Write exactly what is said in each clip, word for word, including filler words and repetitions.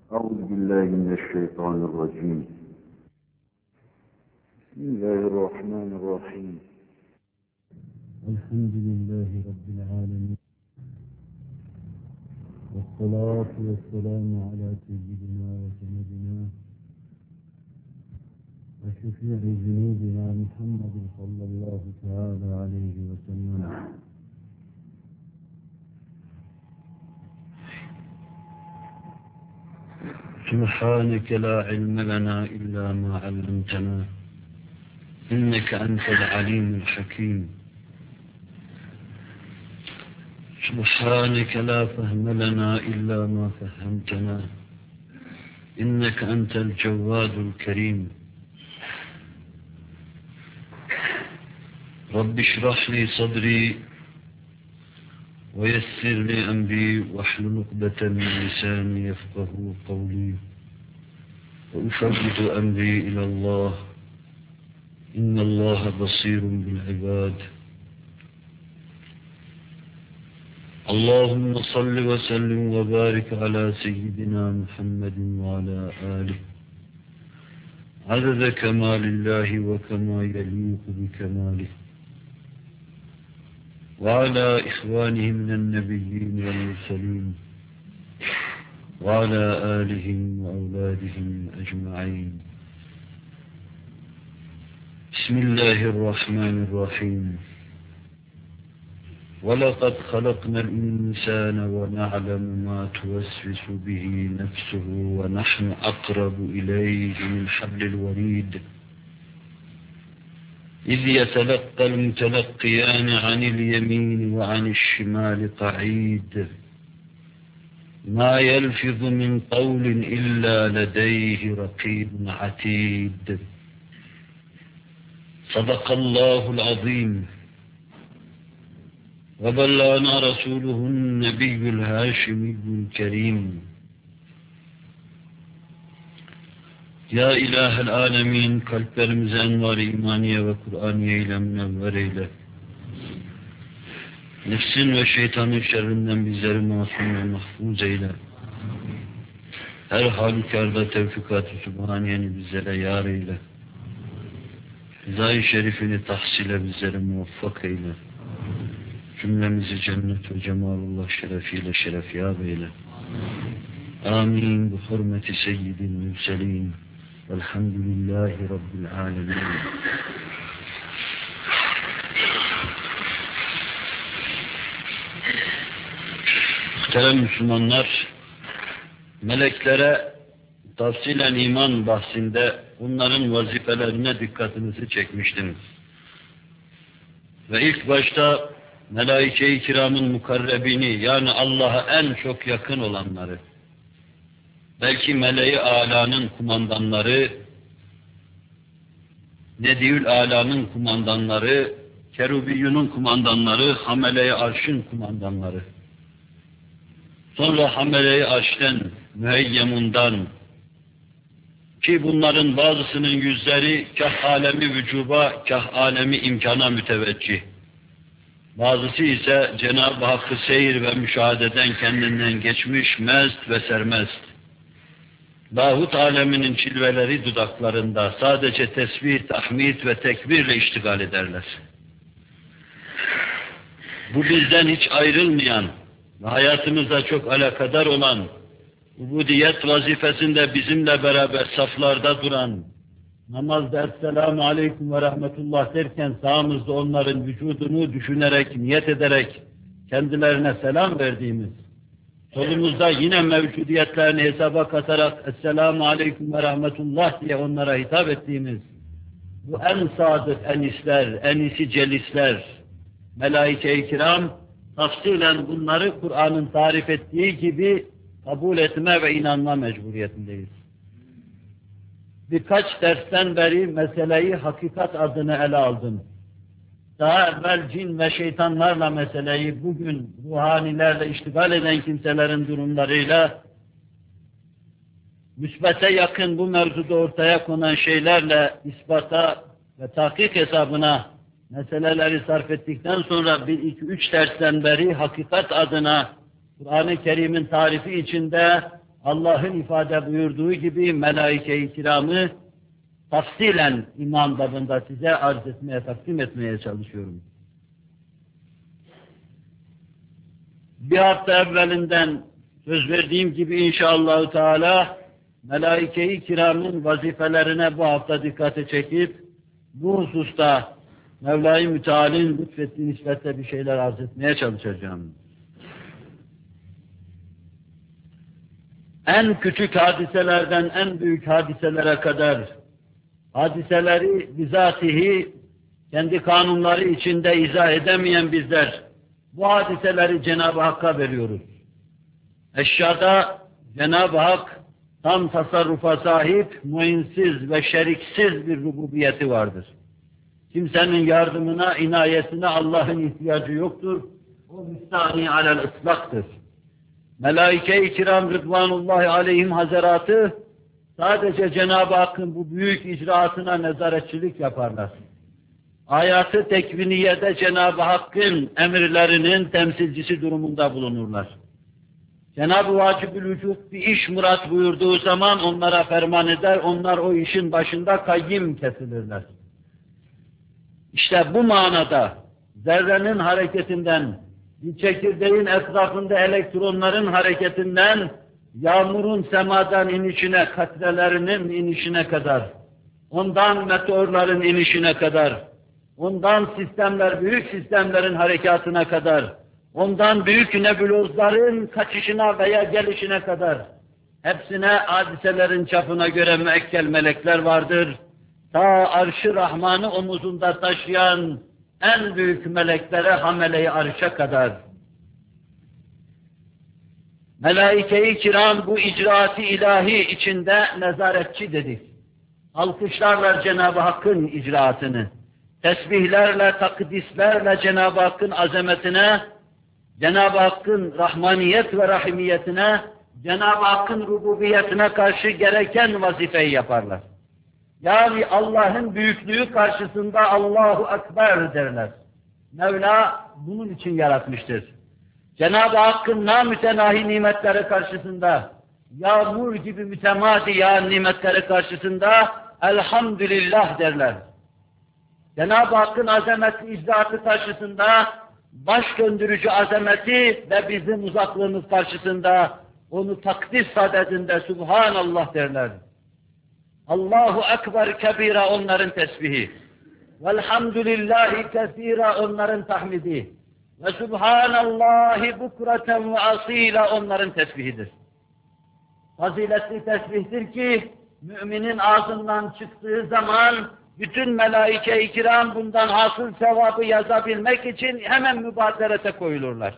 أعوذ بالله من الشيطان الرجيم. بسم الله الرحمن الرحيم. الحمد لله رب العالمين، والصلاة والسلام على سيدنا وسندنا وشفيع ذنوبنا محمد صلى الله تعالى عليه وسلم. سبحانك لا علم لنا إلا ما علمتنا إنك أنت العليم الحكيم. سبحانك لا فهم لنا إلا ما فهمتنا إنك أنت الجواد الكريم. رب اشرح لي صدري ويسر لي أمري واحلل عقدة من لساني يفقه قولي وأفوض أمري إلى الله إن الله بصير بالعباد. اللهم صل وسلم وبارك على سيدنا محمد وعلى آله عدد كمال الله وكما يليق بكماله، وعلى إخوانه من النبيين والمرسلين وعلى آلهم وأولادهم أجمعين. بسم الله الرحمن الرحيم. ولقد خلقنا الإنسان ونعلم ما توسوس به نفسه ونحن أقرب إليه من حبل الوريد إذ يتلقى المتلقيان عن اليمين وعن الشمال قعيد ما يلفظ من قول إلا لديه رقيب عتيد. صدق الله العظيم. وبلغنا رسوله النبي الهاشمي الكريم. Ya İlahel Alemin, kalplerimize envar-ı imaniye ve Kur'aniye ile münevver eyle. Nefsin ve şeytanın şerrinden bizleri masum ve mahfuz eyle. Her halükarda tevfikat-ı sübhaniyeni bizlere yar eyle. Rızayı şerifini tahsile bizleri muvaffak eyle. Cümlemizi cennet ve cemalullah şerefiyle şerefyab eyle. Amin. Bu hürmeti seyyidil mürselin. Velhamdülillahi Rabbil alemin. Muhterem Müslümanlar, meleklere tafsilen iman bahsinde bunların vazifelerine dikkatinizi çekmiştim. Ve ilk başta Melaike-i Kiram'ın mukarrebini, yani Allah'a en çok yakın olanları, belki Mele-i Ala'nın kumandanları, Nediül Ala'nın kumandanları, Kerubiyyun'un kumandanları, Hamele-i Arş'ın kumandanları, sonra Hamele-i Arş'ten, Müheyyemun'dan, ki bunların bazısının yüzleri kah alemi vücuba, kah alemi imkana müteveccih, bazısı ise Cenab-ı Hakk'ı seyir ve müşahededen kendinden geçmiş, mest ve sermest. Lahut aleminin çilveleri dudaklarında sadece tesbih, tahmid ve tekbirle iştigal ederler. Bu bizden hiç ayrılmayan ve hayatımızda çok alakadar olan, ubudiyet vazifesinde bizimle beraber saflarda duran, namazda Esselamu Aleyküm ve Rahmetullah derken sağımızda onların vücudunu düşünerek, niyet ederek kendilerine selam verdiğimiz, solumuzda yine mevcudiyetlerini hesaba katarak Esselamu Aleyküm ve Rahmetullah diye onlara hitap ettiğimiz bu en sadık enisler, enisi celisler, Melaike-i Kiram, tafsilen bunları Kur'an'ın tarif ettiği gibi kabul etme ve inanma mecburiyetindeyiz. Birkaç dersten beri meseleyi hakikat adını ele aldım. Daha evvel cin ve şeytanlarla meseleyi, bugün ruhanilerle iştigal eden kimselerin durumlarıyla, müsbete yakın bu mevzuda ortaya konan şeylerle ispata ve tahkik hesabına meseleleri sarf ettikten sonra bir, iki, üç dersten beri hakikat adına Kur'an-ı Kerim'in tarifi içinde Allah'ın ifade buyurduğu gibi melaike-i kiramı tafsilen iman babında size arz etmeye, takdim etmeye çalışıyorum. Bir hafta evvelinden söz verdiğim gibi inşallah Teala melaike-i kiramın vazifelerine bu hafta dikkate çekip bu hususta Mevla-i Müteala'nın lütfettiği nispetle bir şeyler arz etmeye çalışacağım. En küçük hadiselerden en büyük hadiselere kadar hadiseleri bizatihi kendi kanunları içinde izah edemeyen bizler bu hadiseleri Cenab-ı Hakk'a veriyoruz. Eşyada Cenab-ı Hak tam tasarrufa sahip, muinsiz ve şeriksiz bir rububiyeti vardır. Kimsenin yardımına, inayetine Allah'ın ihtiyacı yoktur. O müstahni alel ıslaktır. Melaike-i kiram Rıdvanullahi aleyhim hazaratı sadece Cenab-ı Hakk'ın bu büyük icraatına nezaretçilik yaparlar. Hayatı tekviniyede Cenab-ı Hakk'ın emirlerinin temsilcisi durumunda bulunurlar. Cenab-ı Vacib-ül Vücud bir iş murat buyurduğu zaman onlara ferman eder, onlar o işin başında kayyim kesilirler. İşte bu manada zerrenin hareketinden, bir çekirdeğin etrafında elektronların hareketinden, yağmurun semadan inişine, katrelerinin inişine kadar, ondan meteorların inişine kadar, ondan sistemler, büyük sistemlerin harekatına kadar, ondan büyük nebulozların kaçışına veya gelişine kadar, hepsine hadiselerin çapına göre müekkel melekler vardır. Ta arş-ı Rahman'ı omuzunda taşıyan en büyük meleklere hamele-i arşa kadar. Melaike-i kiram bu icraat-ı ilahi içinde nezaretçi dedik. Alkışlarla Cenab-ı Hakk'ın icraatını, tesbihlerle, takdislerle Cenab-ı Hakk'ın azametine, Cenab-ı Hakk'ın rahmaniyet ve rahimiyetine, Cenab-ı Hakk'ın rububiyetine karşı gereken vazifeyi yaparlar. Yani Allah'ın büyüklüğü karşısında Allahu Ekber derler. Mevla bunun için yaratmıştır. Cenab-ı Hakk'ın namütenahi nimetleri karşısında, yağmur gibi mütemadi yağan nimetleri karşısında elhamdülillah derler. Cenab-ı Hakk'ın azametli icraatı karşısında, baş döndürücü azameti ve bizim uzaklığımız karşısında onu takdis sadedinde Subhanallah derler. Allahu Ekber kebira onların tesbihi. Velhamdülillahi kesira onların tahmidi. Ve Subhanallahi bukreten ve asila onların tesbihidir. Faziletli tesbihtir ki, müminin ağzından çıktığı zaman, bütün melaike-i kiram bundan hasıl sevabı yazabilmek için hemen mübaderete koyulurlar.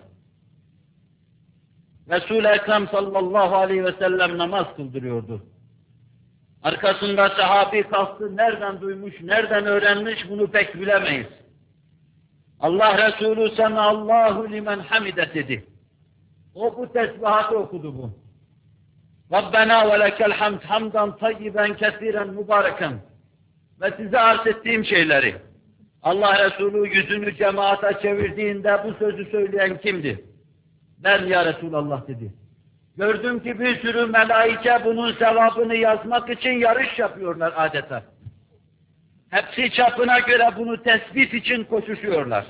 Resul-i Ekrem sallallahu aleyhi ve sellem namaz kıldırıyordu. Arkasında sahabi kalktı, nereden duymuş, nereden öğrenmiş bunu pek bilemeyiz. Allah Resulü sana Allahu limen hamide dedi. O bu tesbihatı okudu bu. Rabbena ve lekel hamd hamdan tayyiben kesiren mübareken. Ve size arz ettiğim şeyleri, Allah Resulü yüzünü cemaata çevirdiğinde bu sözü söyleyen kimdi? Ben ya Resulallah dedi. Gördüm ki bir sürü melaike bunun sevabını yazmak için yarış yapıyorlar adeta. Hepsi çapına göre bunu tespit için koşuşuyorlar.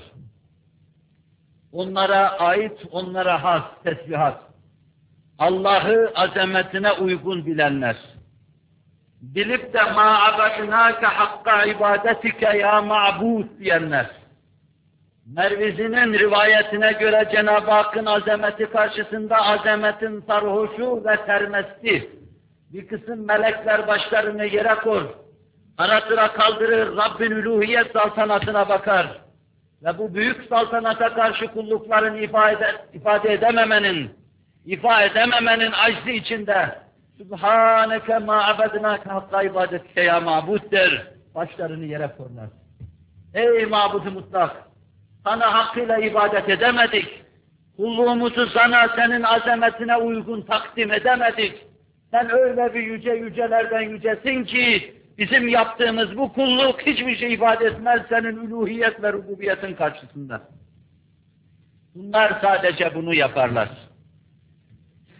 Onlara ait, onlara has tesbihat. Allah'ı azametine uygun bilenler. Bilip de ma abadnâke hakka ibadetike ya ma'bud diyenler. Mervizi'nin rivayetine göre Cenab-ı Hakk'ın azameti karşısında azametin sarhoşu ve sermesti. Bir kısım melekler başlarını yere kor, ara sıra kaldırır, Rabbin üluhiyet saltanatına bakar. Ve bu büyük saltanata karşı kullukların ifade, ifade edememenin, ifade edememenin aczi içinde Sübhaneke ma abednâke hakka ibadetike ya ma'bud der, başlarını yere korlar. Ey ma'bud-u mutlak! Sana hakkıyla ibadet edemedik. Kulluğumuzu sana, senin azametine uygun takdim edemedik. Sen öyle bir yüce yücelerden yücesin ki, bizim yaptığımız bu kulluk hiçbir şey ifade etmez senin üluhiyet ve rububiyetin karşısında. Bunlar sadece bunu yaparlar.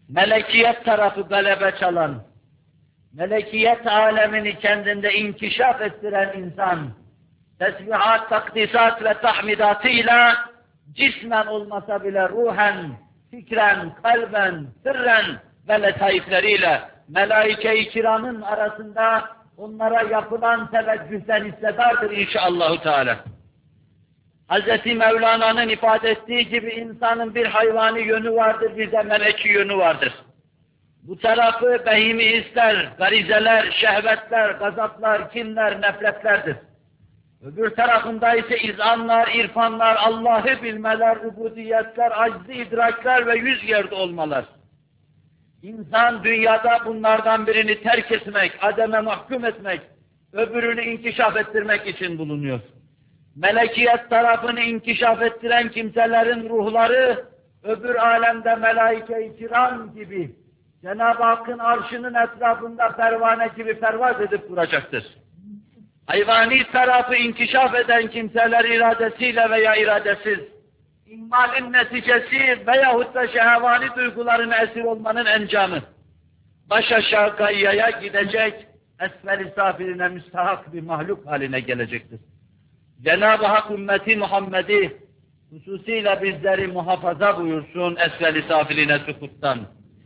melekiyet tarafı galebe çalan, melekiyet alemini kendinde inkişaf ettiren insan, tesbihat, takdisat ve tahmidatıyla cismen olmasa bile ruhen, fikren, kalben, sırren ve letaifleriyle melaike-i kiramın arasında onlara yapılan teveccühten hissedardır inşallahü teala. Hz. Mevlana'nın ifade ettiği gibi insanın bir hayvani yönü vardır, bir de meleki yönü vardır. Bu tarafı behimi hisler, garizeler, şehvetler, gazaplar, kinler, nefretlerdir. Öbür tarafında ise izanlar, irfanlar, Allah'ı bilmeler, ubudiyetler, aczi idrakler ve yüz yerde olmalar. İnsan dünyada bunlardan birini terk etmek, ademe mahkum etmek, öbürünü inkişaf ettirmek için bulunuyor. Melekiyet tarafını inkişaf ettiren kimselerin ruhları, öbür alemde melaike-i kiram gibi, Cenab-ı Hakk'ın arşının etrafında pervane gibi pervaz edip duracaktır. Hayvani tarafı inkişaf eden kimseler iradesiyle veya iradesiz, ihmalin neticesi veyahut da şehvani duyguların esir olmanın encamı, baş aşağı gayyaya gidecek, esfel-i safiline müstahak bir mahluk haline gelecektir. Cenab-ı Hak ümmeti Muhammed'i hususiyle bizleri muhafaza buyursun esfel-i safiline sukuttan.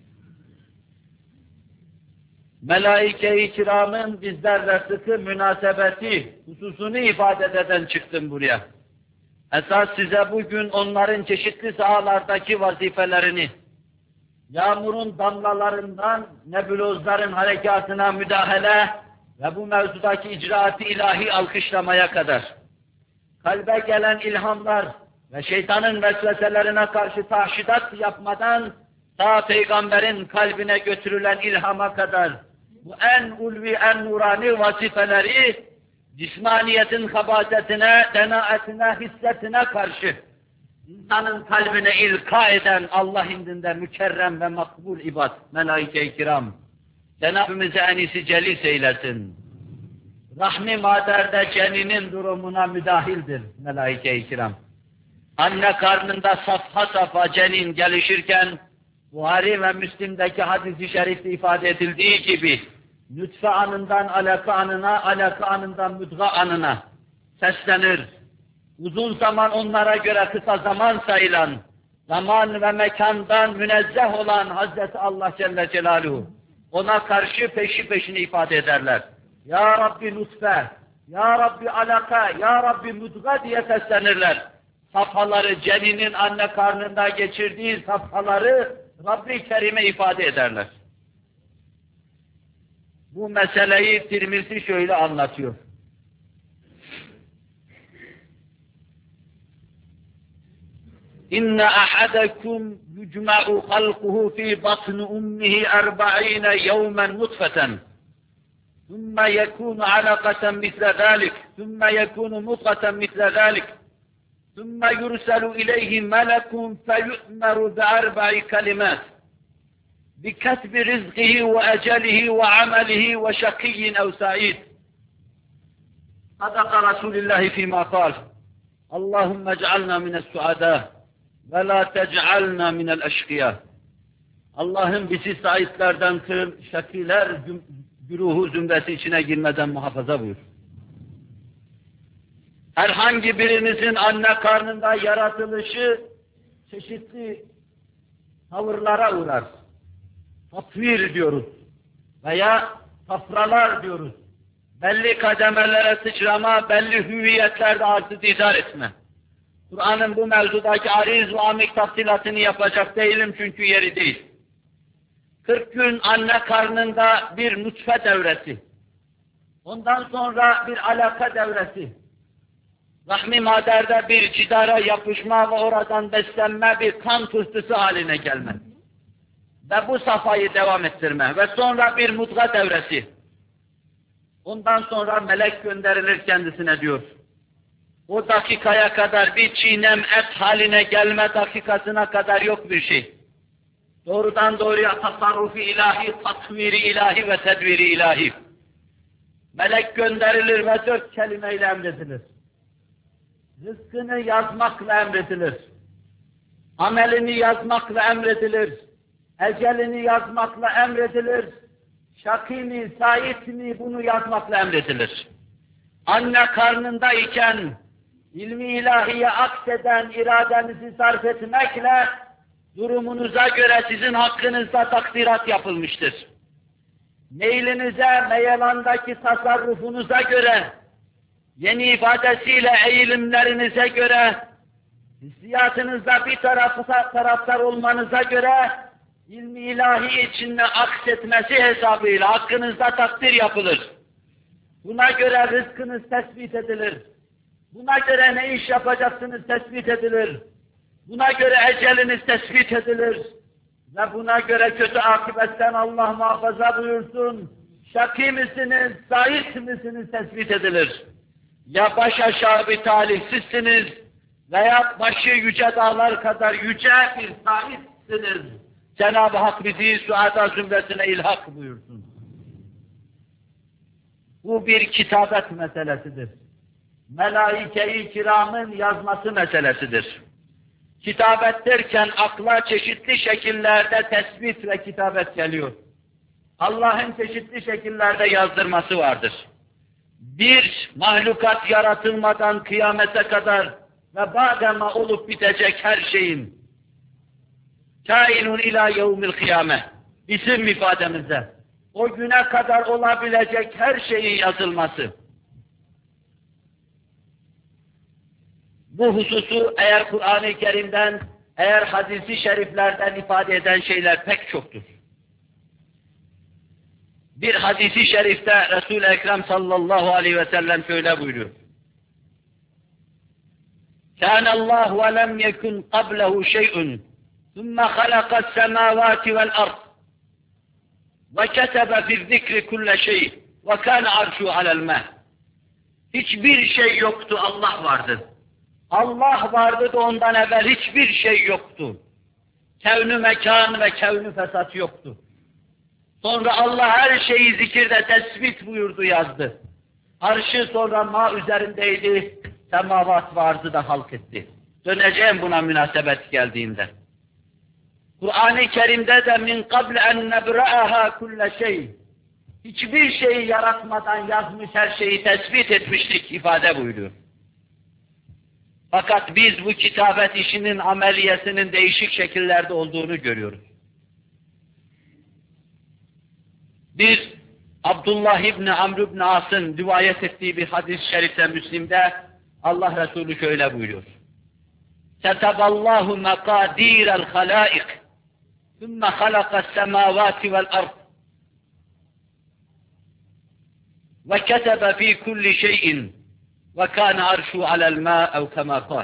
Melaike-i kiramın bizlerle sıkı münasebeti hususunu ifade eden çıktım buraya. Esas size bugün onların çeşitli sahalardaki vazifelerini, yağmurun damlalarından nebulozların harekatına müdahale ve bu mevzudaki icraat-ı ilahi alkışlamaya kadar, kalbe gelen ilhamlar ve şeytanın vesveselerine karşı tahşidat yapmadan, ta peygamberin kalbine götürülen ilhama kadar, bu en ulvi, en nurani vazifeleri, cismaniyetin habasetine, denaetine, hissetine karşı, insanın kalbine ilka eden Allah indinde mükerrem ve makbul ibad, melaike-i kiram, Cenab-ı enisi celis eylesin. Rahmi maderde ceninin durumuna müdahildir melaike-i kiram. Anne karnında safha safha cenin gelişirken, Buhari ve Müslim'deki hadis-i şerifte ifade edildiği gibi, nütfe anından alaka anına, alaka anından müdga anına seslenir. Uzun zaman onlara göre kısa zaman sayılan, zaman ve mekandan münezzeh olan Hazreti Allah Celle Celaluhu, ona karşı peşi peşini ifade ederler. Ya Rabbi nutfe, Ya Rabbi alaka, Ya Rabbi müdga diye seslenirler. Safhaları, ceninin anne karnında geçirdiği safhaları Rabbi Kerim'e ifade ederler. Bu meseleyi Tirmizi şöyle anlatıyor. İnne ahadakum yucma'u halquhu fi batni ummihi erba'ine yevmen nutfeten. Thumma yekunu alaqatan misle zalik. Thumma yekunu mudgatan misle zalik. ثم يرسل إليه ملك فيؤمر بأربع كلمات بكتب رزقه وأجله وعمله وشقي أو سعيد. صدق رسول الله فيما قال اللهم اجعلنا من السعداء ولا تجعلنا من الأشقياء. Allah'ım bizi saitlerden kıl, şakiler güruhu zümresi içine girmeden muhafaza buyur. Herhangi birinizin anne karnında yaratılışı çeşitli tavırlara uğrar. Tatvir diyoruz veya tafralar diyoruz. Belli kademelere sıçrama, belli hüviyetlerde artık idare etme. Kur'an'ın bu mevzudaki ariz ve amik tafsilatını yapacak değilim çünkü yeri değil. kırk gün anne karnında bir nutfe devresi, ondan sonra bir alaka devresi, rahmi maderde bir cidara yapışma ve oradan beslenme bir kan tıstısı haline gelme. Ve bu safhayı devam ettirme. Ve sonra bir mudga devresi. Ondan sonra melek gönderilir kendisine diyor. O dakikaya kadar bir çiğnem et haline gelme dakikasına kadar yok bir şey. Doğrudan doğruya tasarrufi ilahi, tatviri ilahi ve tedviri ilahi. Melek gönderilir ve dört kelimeyle emredilir. Rızkını yazmakla emredilir. Amelini yazmakla emredilir. ecelini yazmakla emredilir. Şakî mi, sa'id mi bunu yazmakla emredilir. Anne karnındayken ilmi ilahiye akseden iradenizi sarf etmekle durumunuza göre sizin hakkınızda takdirat yapılmıştır. Meylinize, meyelandaki tasarrufunuza göre, yeni ifadesiyle eğilimlerinize göre, hissiyatınızda bir tarafı, taraftar olmanıza göre, ilmi ilahi içinde aksetmesi hesabıyla hakkınızda takdir yapılır. Buna göre rızkınız tespit edilir. Buna göre ne iş yapacaksınız tespit edilir. Buna göre eceliniz tespit edilir. Ve buna göre kötü akıbetten Allah muhafaza buyursun. Şakî misiniz, sa'id misiniz tespit edilir. Ya baş aşağı bir talihsizsiniz veya başı yüce dağlar kadar yüce bir sa'itsiniz. Cenab-ı Hak bizi suada zümresine ilhak buyursun. Bu bir kitabet meselesidir. Melaike-i kiramın yazması meselesidir. Kitabet derken akla çeşitli şekillerde tespit ve kitabet geliyor. Allah'ın çeşitli şekillerde yazdırması vardır. Bir, mahlukat yaratılmadan kıyamete kadar ve badema olup bitecek her şeyin kainun ila yevmil kıyame bizim ifademizde o güne kadar olabilecek her şeyin yazılması. Bu hususu eğer Kur'an-ı Kerim'den, eğer hadis-i şeriflerden ifade eden şeyler pek çoktur. Bir hadis-i şerifte Resul-i Ekrem sallallahu aleyhi ve sellem şöyle buyuruyor. كَانَ اللّٰهُ وَلَمْ يَكُنْ قَبْلَهُ شَيْءٌ ثُمَّ خَلَقَ السَّمَاوَاتِ وَالْأَرْضِ وَكَتَبَ فِي الذِّكْرِ كُلَّ شَيْءٍ وَكَانَ عَرْشُهُ عَلَى الْمَاءِ. Hiçbir şey yoktu, Allah vardı. Allah vardı da ondan evvel hiçbir şey yoktu. Kevn-ü mekan ve kevn-ü fesat yoktu. Sonra Allah her şeyi zikirde tespit buyurdu, yazdı. Arşı sonra ma üzerindeydi, semavat vardı da halk etti. Döneceğim buna münasebet geldiğinde. Kur'an-ı Kerim'de de min qabl en nebra'aha kulle şey. Hiçbir şeyi yaratmadan yazmış, her şeyi tespit etmiştik ifade buyuruyor. Fakat biz bu kitabet işinin ameliyesinin değişik şekillerde olduğunu görüyoruz. Bir, Abdullah İbni Amr İbni As'ın rivayet ettiği bir hadis-i şerifte Müslim'de Allah Resulü şöyle buyuruyor. Keteballahu mekâdîrel halâik ثُمَّ خَلَقَ السَّمَاوَاتِ وَالْأَرْضِ وَكَتَبَ فِي كُلِّ شَيْءٍ وَكَانَ عَرْشُهُ عَلَى الْمَاءِ اَوْ كَمَا قَالَ.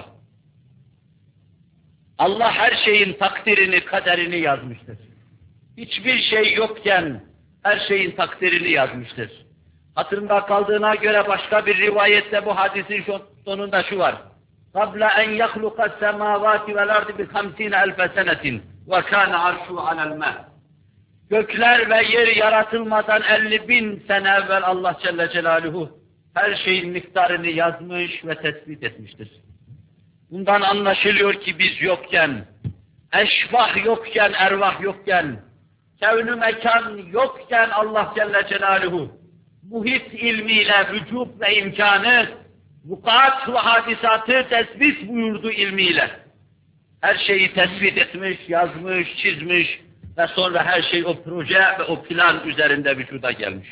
Allah her şeyin takdirini, kaderini yazmıştır. Hiçbir şey yokken her şeyin takdirini yazmıştır. Hatırımda kaldığına göre başka bir rivayette bu hadisin sonunda şu var. قَبْلَ اَنْ يَخْلُقَ السَّمَاوَاتِ وَالْاَرْضِ بِخَمْسِينَ أَلْفَ سَنَةٍ وَكَانَ عَرْشُهُ عَلَى الْمَاءِ. Gökler ve yer yaratılmadan elli bin sene evvel Allah Celle Celaluhu her şeyin miktarını yazmış ve tespit etmiştir. Bundan anlaşılıyor ki biz yokken, eşvah yokken, ervah yokken, kevn-ü mekan yokken Allah Celle Celaluhu muhit ilmiyle vücut ve imkanı, vukuat ve hadisatı tespit buyurdu ilmiyle. Her şeyi tespit etmiş, yazmış, çizmiş ve sonra her şey o proje ve o plan üzerinde vücuda gelmiş.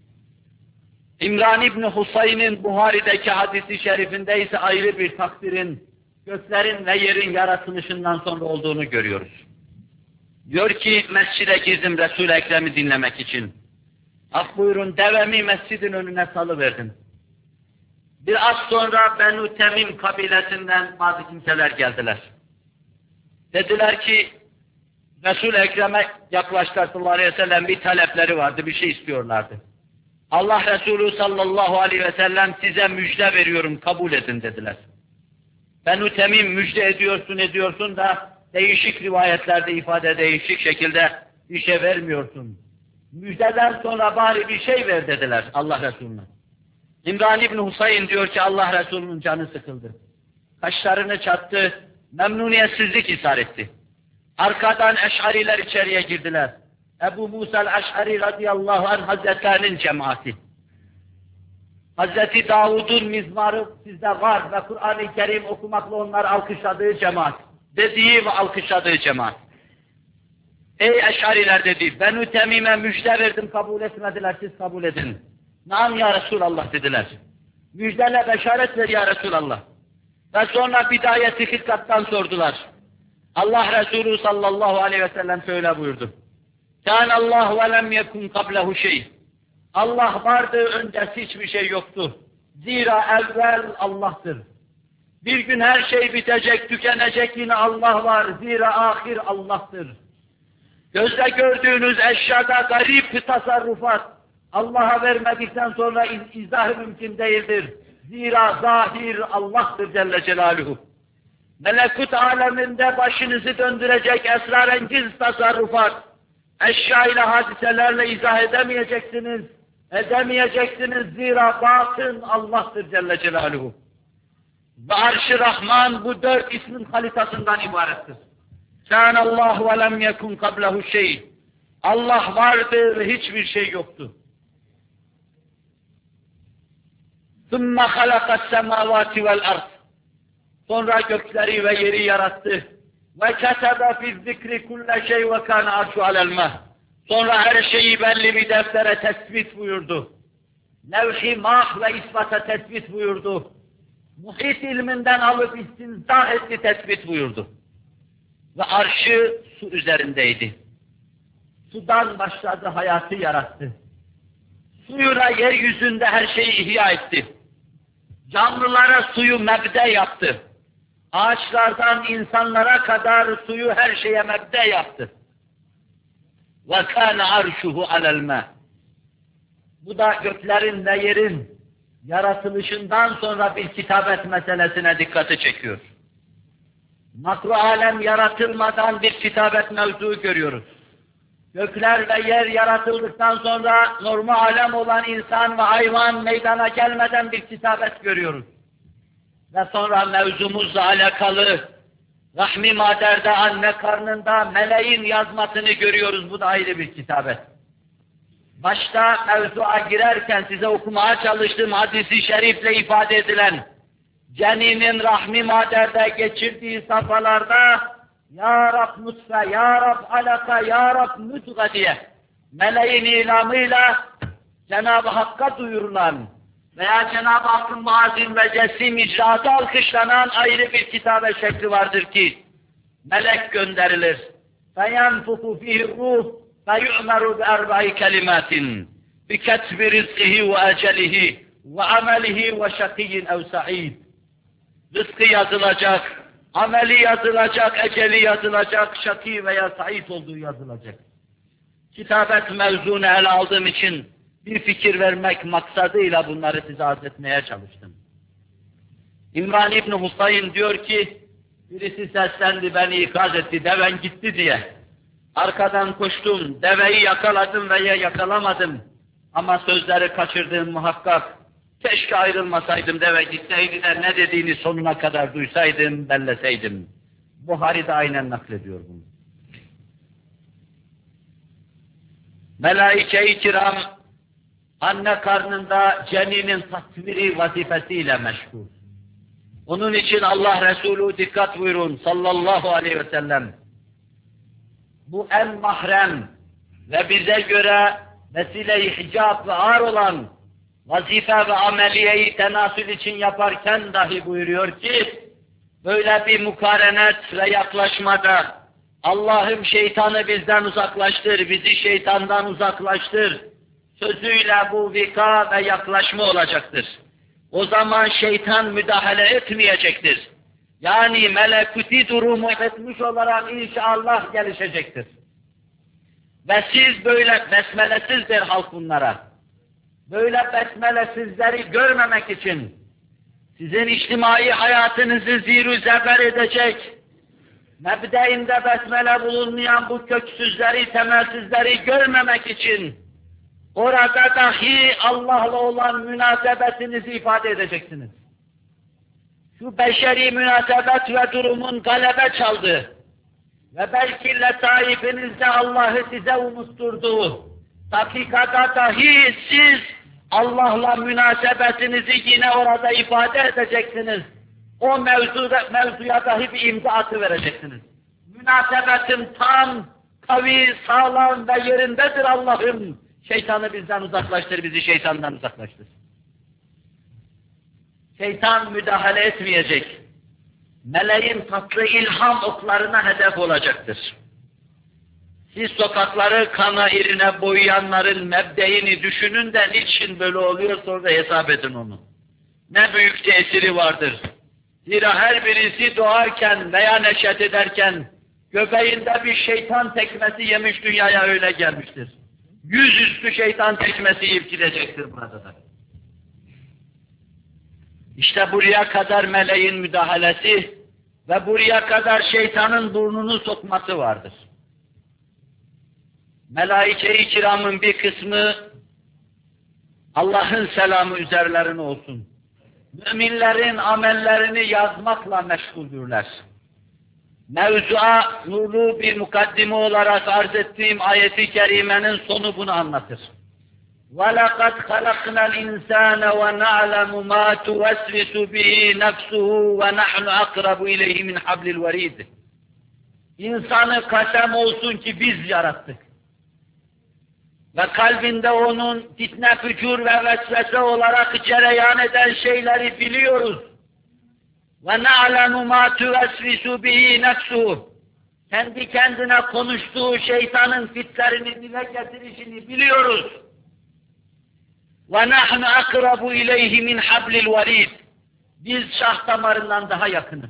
İmran İbni Husayn'in Buhari'deki hadisi şerifinde ise ayrı bir takdirin, göklerin ve yerin yaratılışından sonra olduğunu görüyoruz. Diyor ki mescide girdim Resul-i Ekrem'i dinlemek için. Af buyurun devemi mescidin önüne salıverdim. Biraz sonra Benu Temim kabilesinden bazı kimseler geldiler. Dediler ki Resul-i Ekrem'e yaklaştılar sallallahu aleyhi ve sellem, bir talepleri vardı, bir şey istiyorlardı. Allah Resulü sallallahu aleyhi ve sellem size müjde veriyorum, kabul edin dediler. Benu Temim müjde ediyorsun ediyorsun da değişik rivayetlerde ifade değişik şekilde bir şey vermiyorsun. Müjdeden sonra bari bir şey ver dediler Allah Resulü'ne. İmran İbni Husayn diyor ki Allah Resulü'nün canı sıkıldı. Kaşlarını çattı, memnuniyetsizlik ishar etti. Arkadan Eş'ariler içeriye girdiler. Ebu Musa el-Eş'ari radıyallahu anh Hazretlerinin cemaati. Hazreti Davud'un mizmarı sizde var ve Kur'an-ı Kerim okumakla onları alkışladığı cemaat. Dediği ve alkışladığı cemaat. Ey Eş'ariler dedi, ben-ü Temim'e müjde verdim, kabul etmediler, siz kabul edin. Naam ya Resulallah dediler. Müjdeyle beşaret ver ya Resulallah. Ve sonra bidayeti hilkattan sordular. Allah Resulü sallallahu aleyhi ve sellem şöyle buyurdu. Kânallâhu ve lem yekun kablehu şey. Allah vardı, öncesi hiçbir şey yoktu. Zira evvel Allah'tır. Bir gün her şey bitecek, tükenecek, yine Allah var. Zira ahir Allah'tır. Gözle gördüğünüz eşyada garip tasarrufat, Allah'a vermedikten sonra iz izahı mümkün değildir. Zira zahir Allah'tır Celle Celaluhu. Melekut aleminde başınızı döndürecek esrarengiz tasarrufat, eşya ile hadiselerle izah edemeyeceksiniz, edemeyeceksiniz zira batın Allah'tır Celle Celaluhu. Ve Arş-ı Rahman bu dört ismin halitasından ibarettir. Kânallâhu ve lem yekun kablehu şey. Allah vardır, hiçbir şey yoktu. ثُمَّ خَلَقَ السَّمَاوَاتِ وَالْأَرْضِ. Sonra gökleri ve yeri yarattı. Ve ketebe fi zikri kulle şey ve kana arşu alel mah. Sonra her şeyi belli bir deftere tespit buyurdu. Levh-i mah ve ispata tespit buyurdu. Muhit ilminden alıp istinzah etti, tespit buyurdu. Ve arşı su üzerindeydi. Sudan başladı, hayatı yarattı. Suyuna yeryüzünde her şeyi ihya etti. Canlılara suyu mebde yaptı. Ağaçlardan insanlara kadar suyu her şeye mebde yaptı. وَكَانَ عَرْشُهُ عَلَى الْمَاءِ. Bu da göklerin ve yerin yaratılışından sonra bir kitabet meselesine dikkati çekiyor. Makru alem yaratılmadan bir kitabet mevzuu görüyoruz. Gökler ve yer yaratıldıktan sonra normal alem olan insan ve hayvan meydana gelmeden bir kitabet görüyoruz. Ve sonra mevzumuzla alakalı rahmi maderde, anne karnında meleğin yazmasını görüyoruz. Bu da ayrı bir kitabet. Başta mevzuya girerken size okumaya çalıştığım hadisi şerifle ifade edilen ceninin rahmi maderde geçirdiği safhalarda Ya Rab nutfe, Ya Rab alaka, Ya Rab mütga diye meleğin ilamıyla Cenab-ı Hakk'a duyurulan veya Cenab-ı Hakk'ın mazim ve cesim icraatı alkışlanan ayrı bir kitabe şekli vardır ki melek gönderilir. فَيَنْفُخُ فِيهِ الرُّوحِ فَيُعْمَرُ بِأَرْبَعِ كَلِمَاتٍ بِكَتْبِ رِزْقِهِ وَأَجَلِهِ وَعَمَلِهِ وَشَقِيٍّ اَوْ سَعِيدٍ. Rızkı yazılacak, ameli yazılacak, eceli yazılacak, şakî veya sa'id olduğu yazılacak. Kitabet mevzunu ele aldığım için bir fikir vermek maksadıyla bunları size arz etmeye çalıştım. İmran İbni Husayn diyor ki, birisi seslendi, beni ikaz etti, deven gitti diye. Arkadan koştum, deveyi yakaladım veya yakalamadım. Ama sözleri kaçırdığım muhakkak. Keşke ayrılmasaydım, deve gitseydi de ne dediğini sonuna kadar duysaydım, belleseydim. Buhari de aynen naklediyor bunu. Melaike-i kiram, anne karnında ceninin tasviri vazifesiyle meşgul. Onun için Allah Resulü dikkat buyurun sallallahu aleyhi ve sellem. Bu en mahrem ve bize göre vesile-i hicab ve ağır olan vazife ve ameliyeyi tenasül için yaparken dahi buyuruyor ki, böyle bir mukarenet ve yaklaşmada Allah'ım şeytanı bizden uzaklaştır, bizi şeytandan uzaklaştır sözüyle bu vika ve yaklaşma olacaktır. O zaman şeytan müdahale etmeyecektir. Yani melekuti durumu etmiş olarak inşallah gelişecektir. Ve siz böyle besmelesizdir halk bunlara. Böyle besmelesizleri görmemek için sizin içtimai hayatınızı zir-i zeber edecek, mebdeinde besmele bulunmayan bu köksüzleri, temelsizleri görmemek için orada dahi Allah'la olan münasebetinizi ifade edeceksiniz. Şu beşeri münasebet ve durumun galebe çaldığı, ve belki letaifinizde Allah'ı size unutturduğu dakikada dahi siz Allah'la münasebetinizi yine orada ifade edeceksiniz. O mevzuda, mevzuya dahi bir imza atıvereceksiniz. Münasebetim tam, kavi, sağlam ve yerindedir Allah'ım. Şeytanı bizden uzaklaştır, bizi şeytandan uzaklaştır. Şeytan müdahale etmeyecek. Meleğin tatlı ilham oklarına hedef olacaktır. Siz sokakları kana irine boyayanların mebdeini düşünün de niçin böyle oluyor sonra hesap edin onu. Ne büyük tesiri vardır. Zira her birisi doğarken veya neşet ederken göbeğinde bir şeytan tekmesi yemiş dünyaya öyle gelmiştir. Yüzüstü şeytan tekmesi irkilecektir burada da. İşte buraya kadar meleğin müdahalesi ve buraya kadar şeytanın burnunu sokması vardır. Melaike-i kiramın bir kısmı Allah'ın selamı üzerlerine olsun. Müminlerin amellerini yazmakla meşguldürler. Mevzu'a nurlu bir mukaddime olarak arz ettiğim ayeti kerimenin sonu bunu anlatır. وَلَقَدْ خَلَقْنَا الْاِنْسَانَ وَنَعْلَمُ مَا تُوَسْوِسُ بِهِ نَفْسُهُ وَنَحْنُ أَقْرَبُ إِلَيْهِ مِنْ حَبْلِ الْوَرِيدِ. İnsanı kasem olsun ki biz yarattık. Ve kalbinde onun fitne, fücur ve vesvese olarak cereyan eden şeyleri biliyoruz. وَنَعْلَمُ مَا تُوَسْوِسُ بِهِ نَفْسُهُ. Kendi kendine konuştuğu şeytanın fitlerini dile getirişini biliyoruz. وَنَحْنُ أَقْرَبُ إِلَيْهِ مِنْ حَبْلِ الْوَرِيدِ. Biz şah damarından daha yakınız.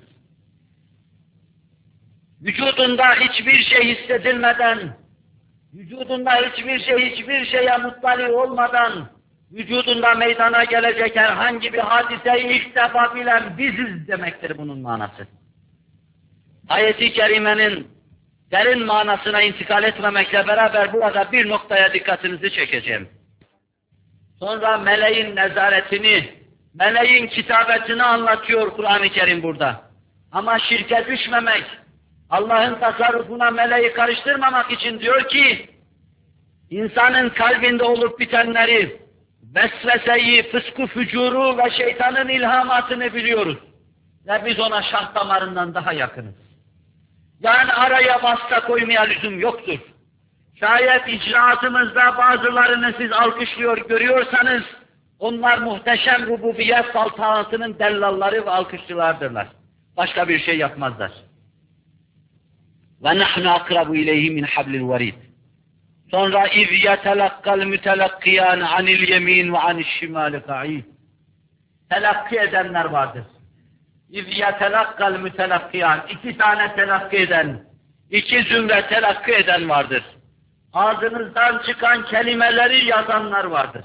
Vücudunda hiçbir şey hissedilmeden, vücudunda hiçbir şey, hiçbir şeye muttali olmadan, vücudunda meydana gelecek herhangi bir hadiseyi ilk defa bilen biziz demektir bunun manası. Ayet-i Kerime'nin derin manasına intikal etmemekle beraber burada bir noktaya dikkatinizi çekeceğim. Sonra meleğin nezaretini, meleğin kitabetini anlatıyor Kur'an-ı Kerim burada. Ama şirke düşmemek, Allah'ın tasarrufuna meleği karıştırmamak için diyor ki, insanın kalbinde olup bitenleri, vesveseyi, fıskı fücuru ve şeytanın ilhamatını biliyoruz. Ve biz ona şah damarından daha yakınız. Yani araya vasıta koymaya lüzum yoktur. Şayet icraatımızda bazılarını siz alkışlıyor görüyorsanız, onlar muhteşem rububiyet saltanatının dellalları ve alkışçılardırlar. Başka bir şey yapmazlar. وَنَحْنُ أَقْرَبُ إِلَيْهِ مِنْ حَبْلِ الْوَرِيدِ. Sonra اِذْ يَتَلَقَّ الْمُتَلَقِّيَانِ عَنِ الْيَمِينِ وَعَنِ الشِّمَالِ قَعِيدٍ. Telakki edenler vardır. اِذْ يَتَلَقَّ الْمُتَلَقِّيَانِ. İki tane telakki eden, iki zümre telakki eden vardır. Ağzınızdan çıkan kelimeleri yazanlar vardır.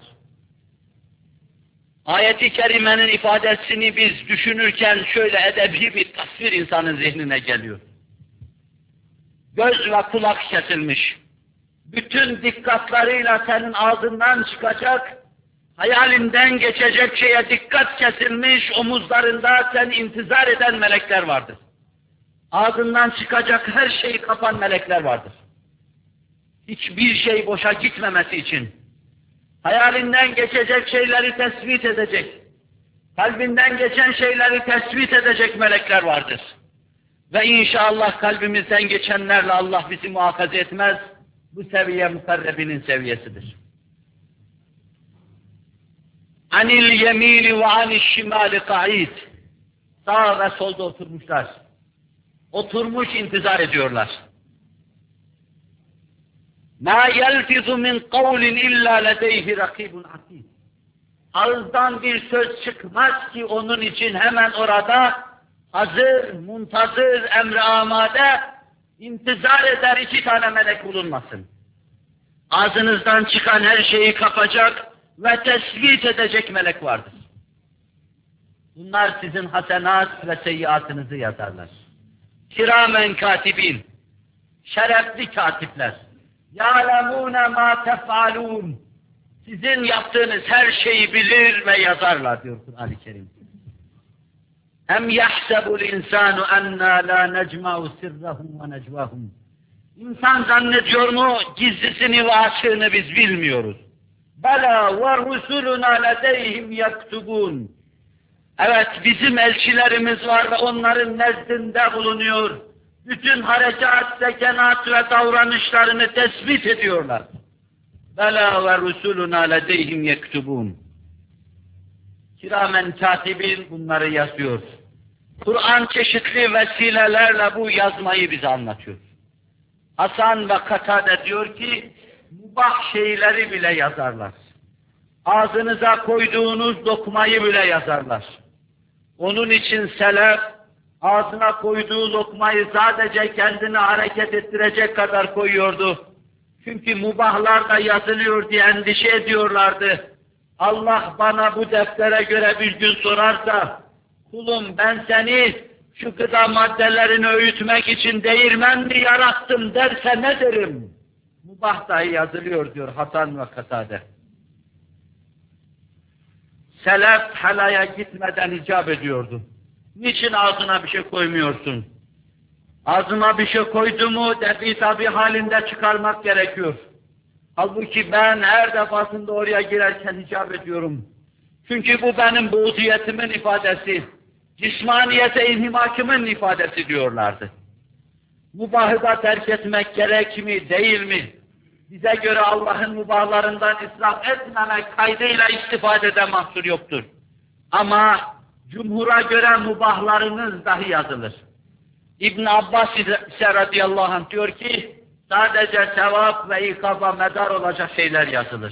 Ayet-i Kerime'nin ifadesini biz düşünürken şöyle edebi bir tasvir insanın zihnine geliyor. Göz ve kulak kesilmiş. Bütün dikkatlarıyla senin ağzından çıkacak, hayalinden geçecek şeye dikkat kesilmiş, omuzlarında sen intizar eden melekler vardır. Ağzından çıkacak her şeyi kapan melekler vardır. Hiçbir şey boşa gitmemesi için, hayalinden geçecek şeyleri tespit edecek, kalbinden geçen şeyleri tespit edecek melekler vardır. Ve inşallah kalbimizden geçenlerle Allah bizi muhafaza etmez, bu seviye mukarrebinin seviyesidir. Anil yemini ve anil şimali ka'id. Sağ ve solda oturmuşlar. Oturmuş intizar ediyorlar. مَا يَلْفِظُ مِنْ قَوْلٍ اِلَّا لَدَيْهِ رَقِيبٌ عَتِيدٌ. Ağızdan bir söz çıkmaz ki onun için hemen orada hazır, muntazır, emre amade, intizar eder iki tane melek bulunmasın. Ağzınızdan çıkan her şeyi kapacak ve tespit edecek melek vardır. Bunlar sizin hasenat ve seyyiatınızı yazarlar. Kiramen katibin, şerefli katipler. يَعْلَمُونَ مَا تَفْعَلُونَ. Sizin yaptığınız her şeyi bilir ve yazarlar diyor Kur'an-ı Kerim. Em yahsebul insanu enna la necma'u sirrahum ve necvahum. İnsan zannediyor mu gizlisini ve açığını biz bilmiyoruz. Bela ve rusuluna ledeyhim yektubun. Evet, bizim elçilerimiz var ve onların nezdinde bulunuyor. Bütün harekat, sekenat ve davranışlarını tespit ediyorlar. Bela ve rusuluna ledeyhim yektubun. Kiramen katibin bunları yazıyor. Kur'an çeşitli vesilelerle bu yazmayı bize anlatıyor. Hasan ve Katade diyor ki, mubah şeyleri bile yazarlar. Ağzınıza koyduğunuz lokmayı bile yazarlar. Onun için selef, ağzına koyduğu lokmayı sadece kendini hareket ettirecek kadar koyuyordu. Çünkü mubahlar da yazılıyor diye endişe ediyorlardı. Allah bana bu deftere göre bir gün sorarsa, kulum ben seni şu gıda maddelerini öğütmek için değirmen mi yarattım derse ne derim? Mubah dahi yazılıyor diyor Hasan ve Katade. Selef helaya gitmeden icap ediyordu. Niçin ağzına bir şey koymuyorsun? Ağzıma bir şey koydu mu defi tabi halinde çıkarmak gerekiyor. Halbuki ben her defasında oraya girerken icap ediyorum. Çünkü bu benim buğdiyetimin ifadesi, cismaniyete inhimakımın ifadesi diyorlardı. Mubahı da terk etmek gerek mi, değil mi? Bize göre Allah'ın mubahlarından israf etmemek kaydıyla istifadede mahsur yoktur. Ama cumhura göre mubahlarınız dahi yazılır. İbn Abbas ise radıyallahu anh diyor ki, sadece sevap ve ikaba medar olacak şeyler yazılır.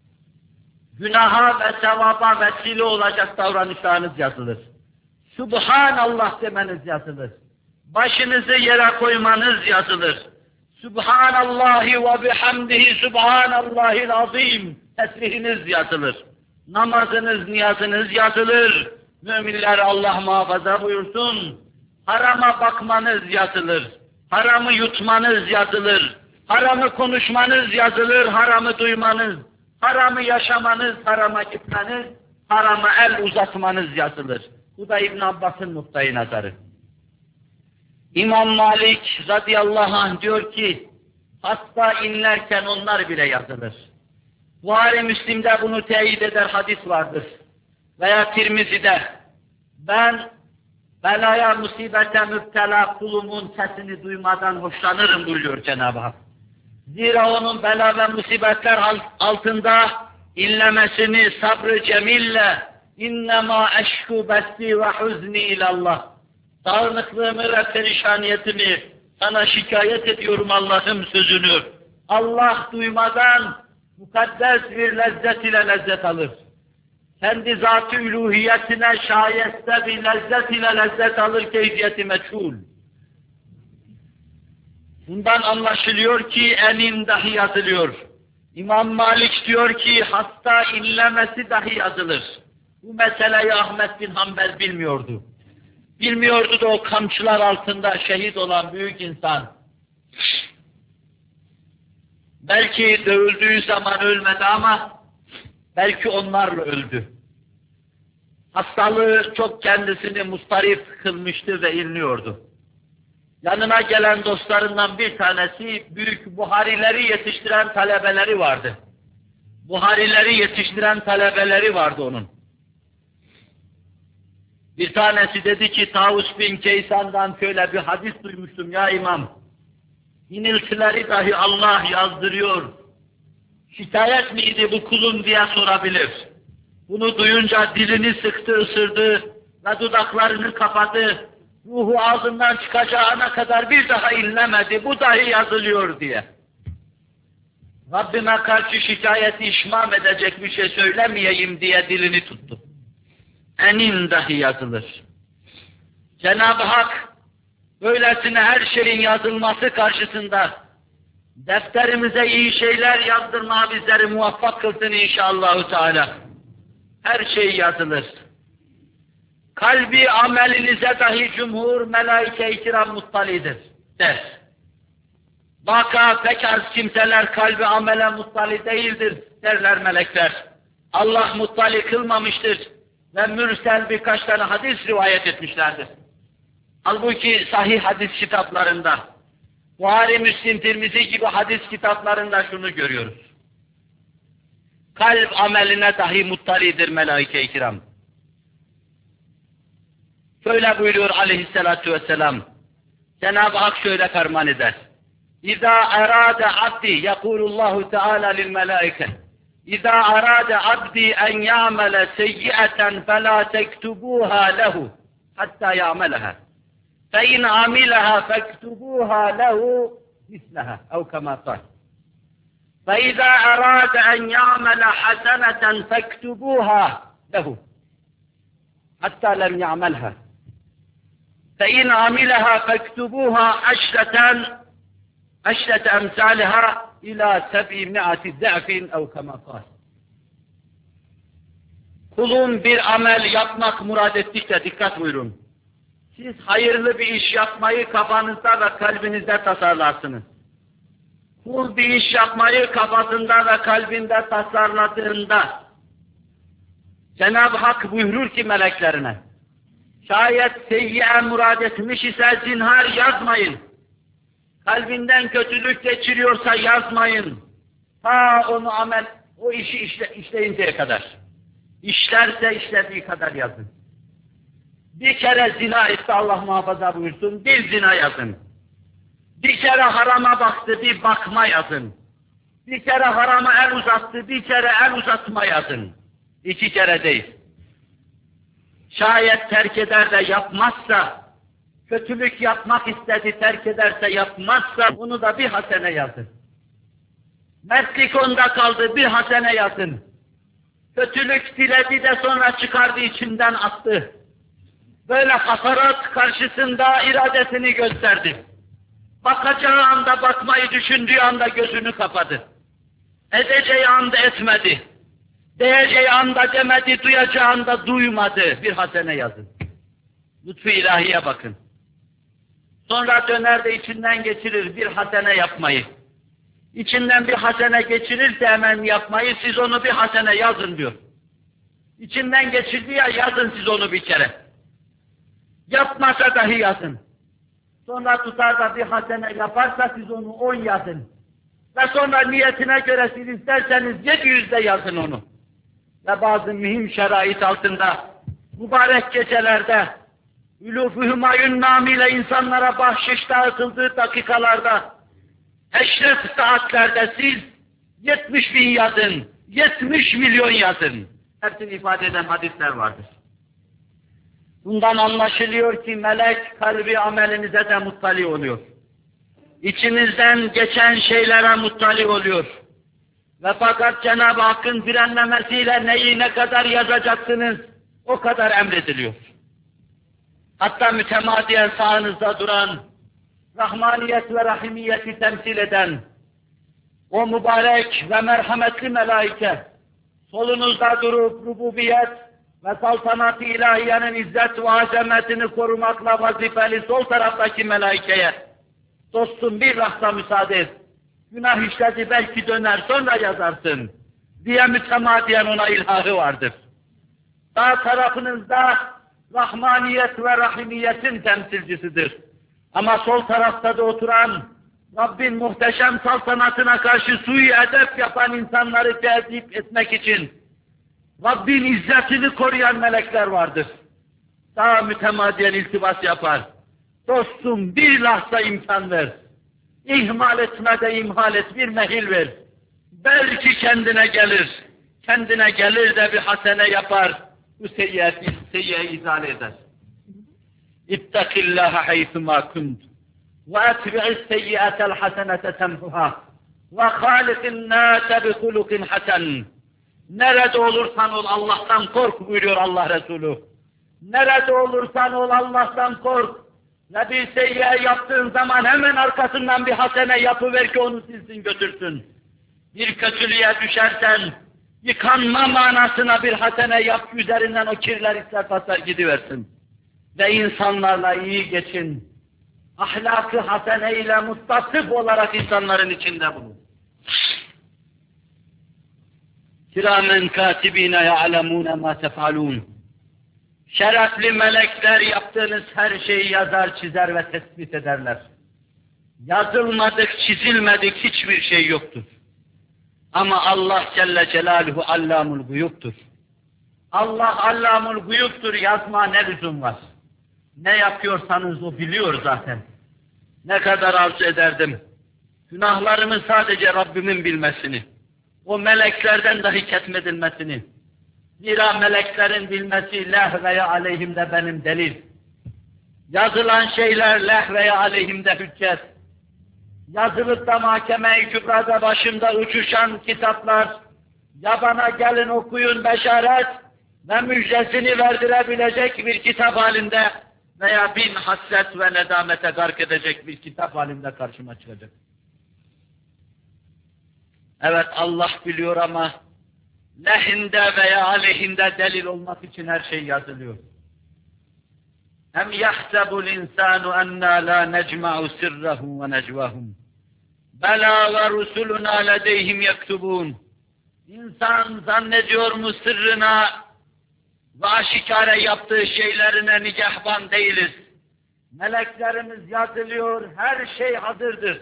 Günaha ve sevaba vesile olacak davranışlarınız yazılır. Subhanallah demeniz yazılır. Başınızı yere koymanız yazılır. Subhanallahi ve bihamdihi subhanallahil azim tesbihiniz yazılır. Namazınız, niyazınız yazılır. Müminler Allah muhafaza buyursun. Harama bakmanız yazılır. Haramı yutmanız yazılır. Haramı konuşmanız yazılır. Haramı duymanız. Haramı yaşamanız, harama gitmeniz. Harama el uzatmanız yazılır. Bu da İbn Abbas'ın noktayı nazarı. İmam Malik radıyallahu anh diyor ki, hasta inlerken onlar bile yazılır. Buhari Müslim'de bunu teyit eder hadis vardır. Veya Tirmizi'de, ben belaya, musibete müptela kulumun sesini duymadan hoşlanırım buyuruyor Cenab-ı Hak. Zira onun bela ve musibetler altında inlemesini sabrı cemille, innema eşku besti ve huzni ilallah. Dağınıklığımı ve perişaniyetimi sana şikayet ediyorum Allah'ım sözünü. Allah duymadan mukaddes bir lezzet ile lezzet alır. Kendi zat-ı üluhiyetine şayeste bir lezzet ile lezzet alır, keyfiyeti meçhul. Bundan anlaşılıyor ki enin dahi yazılıyor. İmam Malik diyor ki hasta inlemesi dahi yazılır. Bu meseleyi Ahmet bin Hanbel bilmiyordu. Bilmiyordu da o kamçılar altında şehit olan büyük insan. Belki dövüldüğü zaman ölmedi ama belki onlarla öldü. Hastalığı çok kendisini mustarip kılmıştı ve inliyordu. Yanına gelen dostlarından bir tanesi büyük Buharileri yetiştiren talebeleri vardı. Buharileri yetiştiren talebeleri vardı onun. Bir tanesi dedi ki Tavus bin Keysan'dan şöyle bir hadis duymuştum ya imam. İniltileri dahi Allah yazdırıyor. Şikayet miydi bu kulun diye sorabilir. Bunu duyunca dilini sıktı, ısırdı ve dudaklarını kapadı. Ruhu ağzından çıkacağına kadar bir daha inlemedi, bu dahi yazılıyor diye. Rabbime karşı şikayeti işmam edecek bir şey söylemeyeyim diye dilini tuttu. Enin dahi yazılır. Cenab-ı Hak böylesine her şeyin yazılması karşısında defterimize iyi şeyler yazdırmaya bizleri muvaffak kılsın inşallah Teala. Her şey yazılır. Kalbi amelinize dahi cumhur melaike-i kiram muttalidir der. Vaka pek az kimseler kalbi amele muttali değildir derler melekler. Allah muttali kılmamıştır. ve mürsel birkaç tane hadis rivayet etmişlerdir. Halbuki sahih hadis kitaplarında, Buhari, Müslim, Tirmizi gibi hadis kitaplarında şunu görüyoruz. Kalp ameline dahi muttalidir melaike-i kiram. Şöyle buyuruyor aleyhissalatu vesselam, Cenab-ı Hak şöyle ferman eder. İzâ arâde abdi, yekûlullâhu teâlâ lil melâike, İzâ arâde abdi en ya'mele seyyi'eten felâ tektubûhâ lehu, hattâ ya'meleha. فَاِنْ عَمِلَهَا فَاكْتُبُوهَا لَهُ مِثْلَهَا اَوْ كَمَا قَالَ فَاِذَا أَرَادَ أَنْ يَعْمَلَ حَسَنَةً فَاكْتُبُوهَا لَهُ حَتَّى لَمْ يَعْمَلْهَا فَاِنْ عَمِلَهَا فَاكْتُبُوهَا عَشْرَةً عَشْرَةَ أَمْثَالِهَا إِلَى سَبْعِمِائَةِ ضِعْفٍ اَوْ كَمَا قَالَ. Kulun bir amel yapmak murad ettikçe, dikkat buyurun. Siz hayırlı bir iş yapmayı kafanızda ve kalbinizde tasarlarsınız. Kul bir iş yapmayı kafasında ve kalbinde tasarladığında, Cenab-ı Hak buyurur ki meleklerine, şayet seyyiye murad etmiş ise zinhar yazmayın. Kalbinden kötülük geçiriyorsa yazmayın. Ta onu amel, o işi işle, işleyinceye kadar. İşlerse işlediği kadar yazın. Bir kere zina etti, Allah muhafaza buyursun, bir zina yazın. Bir kere harama baktı, bir bakma yazın. Bir kere harama el uzattı, bir kere el uzatma yazın. İki kere değil. Şayet terk eder de yapmazsa, kötülük yapmak istedi, terk ederse yapmazsa, onu da bir hasene yazın. Mertlik onda kaldı, bir hasene yazın. Kötülük diledi de sonra çıkardı, içinden attı. Böyle hasarat karşısında iradesini gösterdi. Bakacağı anda bakmayı düşündüğü anda gözünü kapadı. Edeceği anda etmedi. Diyeceği anda demedi, duyacağı anda duymadı. Bir hasene yazın. Lütfu ilahiye bakın. Sonra döner de içinden geçirir bir hasene yapmayı. İçinden bir hasene geçirirse hemen yapmayı, siz onu bir hasene yazın diyor. İçinden geçirdi ya, yazın siz onu bir kere. Yapmasa dahi yazın. Sonra tutar da bir hasene yaparsa siz onu on yazın. Ve sonra niyetine göre siz isterseniz yedi yüzde yazın onu. Ve bazı mühim şerait altında, mübarek gecelerde, Ülûf-ü Hümayun namıyla insanlara bahşiş dağıtıldığı dakikalarda, eşref saatlerde siz yetmiş bin yazın, yetmiş milyon yazın. Hepsini ifade eden hadisler vardır. Bundan anlaşılıyor ki melek kalbi amelinize de muttali oluyor. İçinizden geçen şeylere muttali oluyor. Ve fakat Cenab-ı Hakk'ın frenlemesiyle neyi ne kadar yazacaksınız, o kadar emrediliyor. Hatta mütemadiyen sağınızda duran, rahmaniyet ve rahimiyeti temsil eden, o mübarek ve merhametli melaike, solunuzda durup rububiyet ve saltanat-ı ilahiyenin izzet ve azametini korumakla vazifeli sol taraftaki melaikeye, dostum bir lahza müsaade et, günah işledi belki döner sonra yazarsın diye mütemadiyen ona ilhahı vardır. Sağ tarafınızda rahmaniyet ve rahimiyetin temsilcisidir. Ama sol tarafta da oturan, Rabbin muhteşem saltanatına karşı sui edep yapan insanları tezip etmek için Rabbin izzetini koruyan melekler vardır. Daha mütemadiyen iltibas yapar. Dostum bir lahza imkan ver. İhmal etme de imhal et, bir mehil ver. Belki kendine gelir. Kendine gelir de bir hasene yapar. Bu seyyiyeti, seyyiye izale eder. İttakillâhe haythumâ kunt. Ve etbi'is seyyiyetel hasenete temhuha. Ve hâlikin nâse bi hulukin hasen. Nerede olursan ol Allah'tan kork buyuruyor Allah Resulü. Nerede olursan ol Allah'tan kork. Ve bir seyyiye yaptığın zaman hemen arkasından bir hasene yapıver ki onu silsin götürsün. Bir kötülüğe düşersen, yıkanma manasına bir hasene yap, üzerinden o kirler ister pasar gidiversin. Ve insanlarla iyi geçin. Ahlakı hasene ile muttasıf olarak insanların içinde bulun. Kiramen katibine ya'lemûne mâ tef'alûn. Şerefli melekler yaptığınız her şeyi yazar, çizer ve tespit ederler. Yazılmadık, çizilmedik hiçbir şey yoktur. Ama Allah Celle Celaluhu Allamul Guyub'tur. Allah Allamul Guyub'tur, yazma ne lüzum var? Ne yapıyorsanız o biliyor zaten. Ne kadar arzu ederdim. Günahlarımı sadece Rabbimin bilmesini, o meleklerden dahi ketmedilmesini. Zira meleklerin bilmesi leh veya aleyhimde benim delil. Yazılan şeyler leh veya aleyhimde hüccet. Yazılıp da mahkeme-i kübrada başımda uçuşan kitaplar, ya bana gelin okuyun beşaret ve müjdesini verdirebilecek bir kitap halinde veya bin hasret ve nedamete gark edecek bir kitap halinde karşıma çıkacak. Evet Allah biliyor ama lehinde veya aleyhinde delil olmak için her şey yazılıyor. Hem yahsebul insanu enna la necma'u sirrahum ve necvahum. Bela ve rusuluna ledeyhim yektubun. İnsan zannediyor mu sırrına ve aşikare yaptığı şeylerine nigahban değiliz. Meleklerimiz yazılıyor, her şey hazırdır.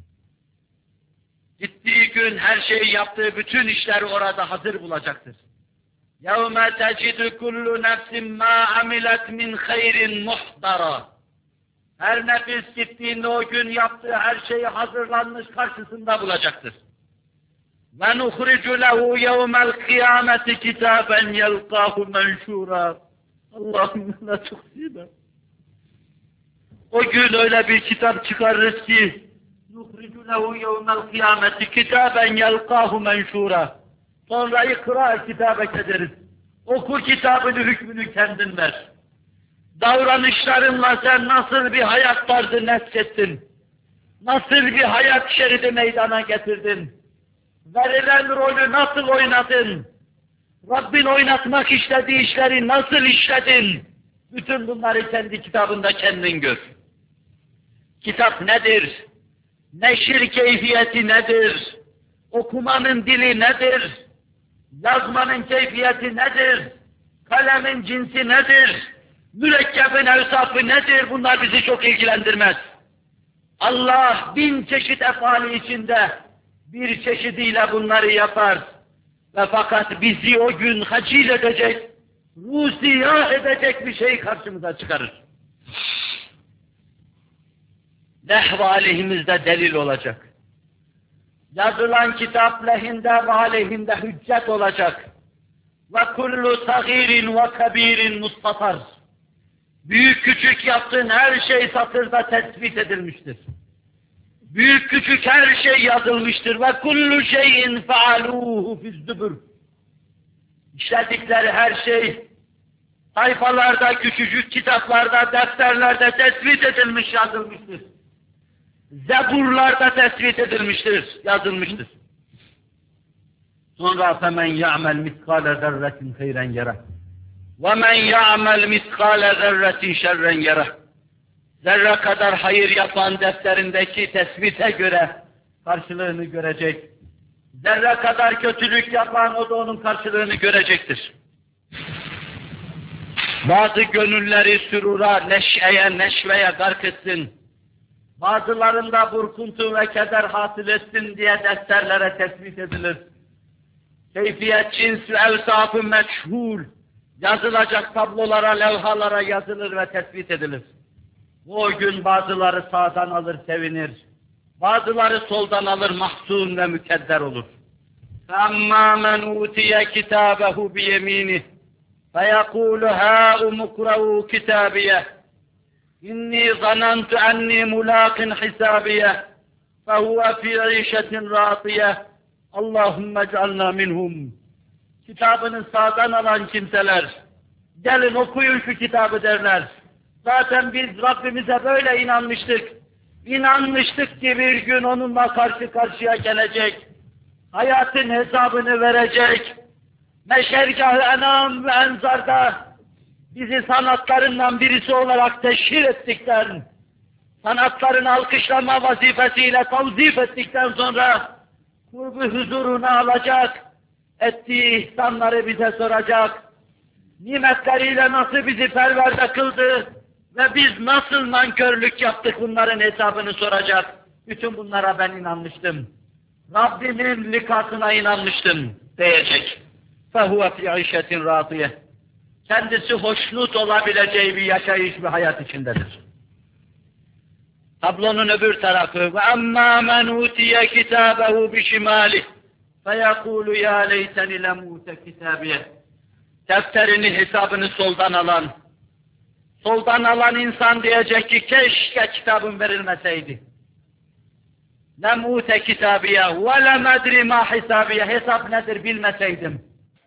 Gittiği gün her şeyi yaptığı bütün işleri orada hazır bulacaktır. يَوْمَ تَجِدُ كُلُّ نَفْسٍ مَا عَمِلَتْ مِنْ خَيْرٍ مُحْضَرًا. Her nefis gittiğinde o gün yaptığı her şeyi hazırlanmış karşısında bulacaktır. وَنُخْرِجُ لَهُ يَوْمَ الْقِيَامَةِ كِتَابًا يَلْقَاهُ مَنْشُورًا. Allahümme la tuhsina. O gün öyle bir kitap çıkarırız ki نُخْرِجُ لَهُ يَوْمَ الْقِيَامَةِ كِتَابًا يَلْقَاهُ مَنْشُورًا. Sonra ikra kitabek ederiz. Oku kitabını, hükmünü kendin ver. Davranışlarınla sen nasıl bir hayat tarzı nesçettin? Nasıl bir hayat şeridi meydana getirdin? Verilen rolü nasıl oynadın? Rabbin oynatmak istediği işleri nasıl işledin? Bütün bunları kendi kitabında kendin gör. Kitap nedir? Neşir keyfiyeti nedir? Okumanın dili nedir? Yazmanın keyfiyeti nedir? Kalemin cinsi nedir? Mürekkebin evsafı nedir? Bunlar bizi çok ilgilendirmez. Allah bin çeşit efali içinde bir çeşidiyle bunları yapar. Ve fakat bizi o gün hacil edecek, rusiyah edecek bir şey karşımıza çıkarır. Leh ve aleyhimizde delil olacak. Yazılan kitap lehinde ve aleyhinde hüccet olacak. Ve kullu sagirin ve kebirin mustatar. Büyük küçük yaptığın her şey satırda tespit edilmiştir. Büyük küçük her şey yazılmıştır. Ve kullu şeyin faaluhu fizzübür. İşledikleri her şey sayfalarda, küçücük kitaplarda, defterlerde tespit edilmiş, yazılmıştır. Zeburlarda tespit edilmiştir, yazılmıştır. Sonra فَمَنْ يَعْمَلْ مِثْقَالَ ذَرَّةٍ خَيْرًا يَرَهُ وَمَنْ يَعْمَلْ مِثْقَالَ ذَرَّةٍ شَرًّا يَرَهُ. Zerre kadar hayır yapan defterindeki tespite göre karşılığını görecek. Zerre kadar kötülük yapan o da onun karşılığını görecektir. Bazı gönülleri sürura, neşeye, neşveye gark etsin. Bazılarında burkuntu ve keder hasıl etsin diye defterlere tespit edilir. Keyfiyet, cins ve evsaf-ı meçhul, yazılacak tablolara, levhalara yazılır ve tespit edilir. O gün bazıları sağdan alır, sevinir. Bazıları soldan alır, mahzun ve mükedder olur. فَأَمَّا مَنْ اُوْتِيَ كِتَابَهُ بِيَمِينِهِ فَيَقُولُ هَاؤُمُ اقْرَءُوا كِتَابِيَهْ إِنِّي ظَنَنْتُ أَنِّي مُلَاقٍ حِسَابِيَهْ فَهُوَ فِي عِيشَةٍ رَاضِيَةٍ اللّٰهُمَّ اجْعَلْنَا مِنْهُمْ. Kitabını sağdan alan kimseler, gelin okuyun şu kitabı derler. Zaten biz Rabbimize böyle inanmıştık. İnanmıştık ki bir gün onunla karşı karşıya gelecek. Hayatın hesabını verecek. Meşergâh-ı enam ve enzarda bizi sanatlarından birisi olarak teşhir ettikten, sanatların alkışlama vazifesiyle tavzif ettikten sonra kurbu huzuruna alacak, ettiği ihsanları bize soracak. nimetleriyle nasıl bizi perverde kıldı ve biz nasıl nankörlük yaptık bunların hesabını soracak. Bütün bunlara ben inanmıştım. Rabbimin likasına inanmıştım diyecek. فَهُوَ فِي عِشَةٍ رَاضِيَةٍ Kendisi hoşnut olabileceği bir yaşayış ve hayat içindedir. Tablonun öbür tarafı وَاَمَّا مَنْ اُوْتِيَ كِتَابَهُ بِشِمَالِهِ فَيَقُولُ يَا لَيْتَنِ لَمْ اُوْتَ كِتَابِيَهِ Defterini, hesabını soldan alan, soldan alan insan diyecek ki keşke kitabım verilmeseydi. لَمْ اُوْتَ كِتَابِيَهِ وَلَمْ اَدْرِ مَا حِسَابِيَهِ Hesap nedir bilmeseydim.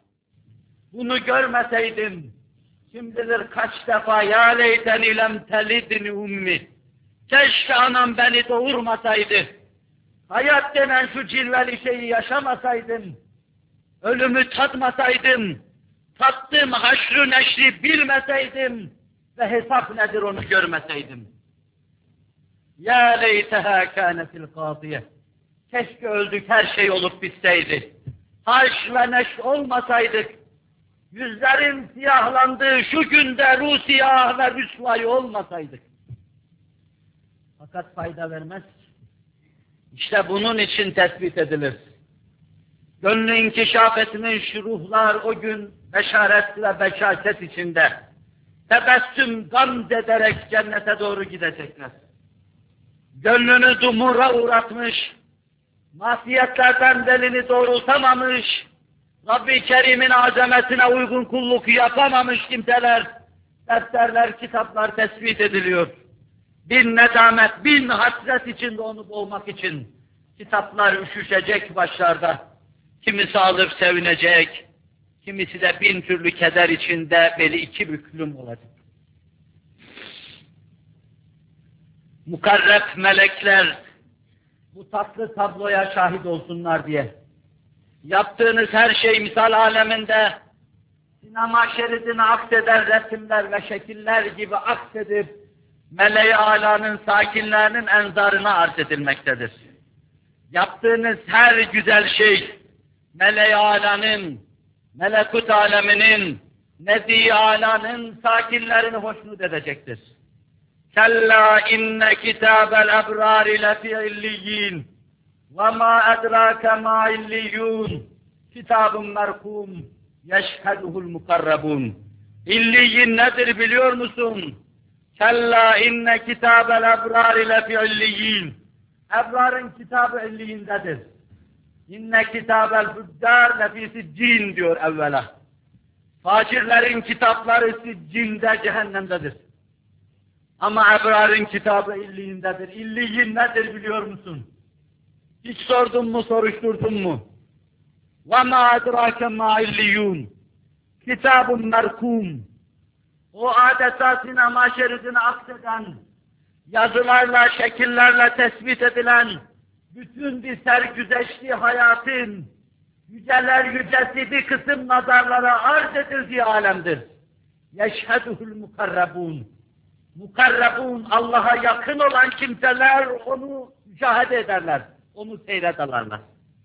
Bunu görmeseydim, kim bilir kaç defa ya leyteni lem telidni ummi. Keşke anam beni doğurmasaydı. Hayat denen şu cilveli şeyi yaşamasaydım. Ölümü tatmasaydım. Tattığım haşrı neşri bilmeseydim. Ve hesap nedir onu görmeseydim. Ya leyteha kânetil kâdiye. Keşke öldük her şey olup bitseydi. Haş ve neş olmasaydık. Yüzlerin siyahlandığı şu günde ruh siyah ve rüsvay olmasaydık. Fakat fayda vermez. İşte bunun için tespit edilir. Gönlü inkişaf etmiş ruhlar o gün beşaret ve beşaşet içinde tebessüm gam ederek cennete doğru gidecekler. Gönlünü dumura uğratmış, masiyetlerden belini doğrultamamış, Rabbi Kerim'in azametine uygun kulluk yapamamış kimseler, defterler, kitaplar tespit ediliyor. Bin nedamet, bin hasret içinde onu boğmak için kitaplar üşüşecek başlarda. Kimisi alıp sevinecek, kimisi de bin türlü keder içinde beli iki büklüm olacak. Mukarreb melekler bu tatlı tabloya şahit olsunlar diye. Yaptığınız her şey misal aleminde sinema şeridine akseden resimler ve şekiller gibi aksedip meleği alanın sakinlerinin enzarına arz edilmektedir. Yaptığınız her güzel şey meleği alanın, melekut aleminin, nedi alanın sakinlerini hoşnut edecektir. Kella inne kitabel ebrari lefî illiyyin ve mâ edrâke mâ illiyyûn kitabun merkûm yeşheduhul mukarrabûn. İlliyyin nedir biliyor musun? Kella inne kitabel ebrari lefî illiyyin. Ebrarın kitabı illiyindedir. İnne kitabel füddâr lefî siccîn diyor evvela. Facirlerin kitapları siccinde, cehennemdedir. Ama ebrarın kitabı illiyindedir. İlliyin nedir biliyor musun? Hiç sordun mu, soruşturdun mu? وَمَا اَدْرَاكَ مَا اِلِّيُّونَ Kitab-ı merkum. O adeta sinema şeridine akseden, yazılarla, şekillerle tespit edilen, bütün bir sergüzeşli hayatın, yüceler yücesi bir kısım nazarlara arz edildiği alemdir. يَشْهَدُهُ الْمُقَرَّبُونَ Mukarrabun, Allah'a yakın olan kimseler onu müşahede ederler, onu seyrederler.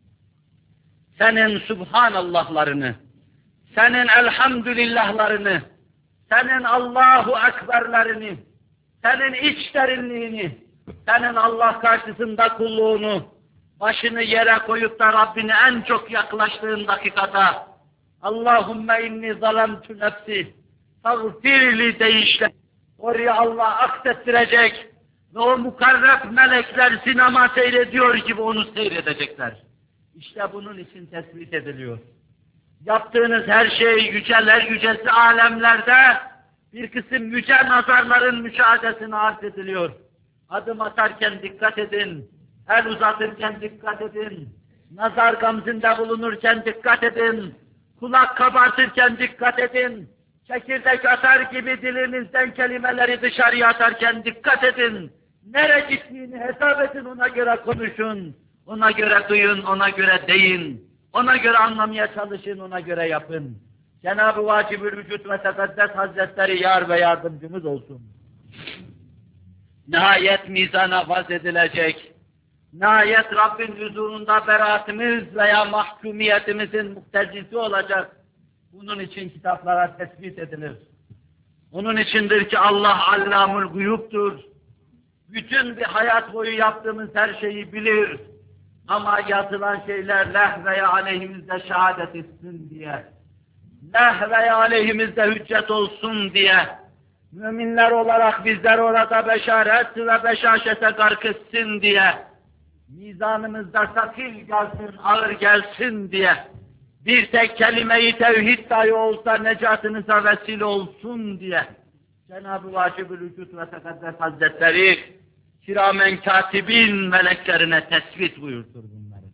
Senin Subhanallahlarını, senin Elhamdülillahlarını, senin Allahu Ekberlerini, senin iç derinliğini, senin Allah karşısında kulluğunu, başını yere koyup da Rabbine en çok yaklaştığın dakikada Allahümme inni zalemtu nefsi fagfirli deyişle oraya Allah aksettirecek ve o mukarreb melekler sinema seyrediyor gibi onu seyredecekler. İşte bunun için tespit ediliyor. Yaptığınız her şey yüceler yücesi alemlerde bir kısım yüce nazarların müşahadesine arz ediliyor. Adım atarken dikkat edin, el uzatırken dikkat edin, nazar gamzinde bulunurken dikkat edin, kulak kabartırken dikkat edin, çekirdek atar gibi dilinizden kelimeleri dışarıya atarken dikkat edin. Nereye gittiğini hesap edin, ona göre konuşun, ona göre duyun, ona göre deyin, ona göre anlamaya çalışın, ona göre yapın. Cenab-ı Vacibül Vücud ve Tekaddes Hazretleri yar ve yardımcımız olsun. Nihayet mizana vaz edilecek, nihayet Rabbin huzurunda beraatimiz veya mahkumiyetimizin muktezisi olacak. Bunun için kitaplara tespit edilir. Onun içindir ki Allah Allamul Guyub'dur. Bütün bir hayat boyu yaptığımız her şeyi bilir. Ama yazılan şeyler leh veya aleyhimizde şehadet etsin diye, leh veya aleyhimizde hüccet olsun diye, müminler olarak bizler orada beşaret ve beşaşete gark etsin diye, mizanımızda sakil gelsin, ağır gelsin diye, bir tek kelime-i tevhid dahi olsa necatınıza vesile olsun diye, Cenab-ı Vacib-ül Vücud ve Tekaddes Hazretleri, kiramen katibin meleklerine tespit buyurtur bunları.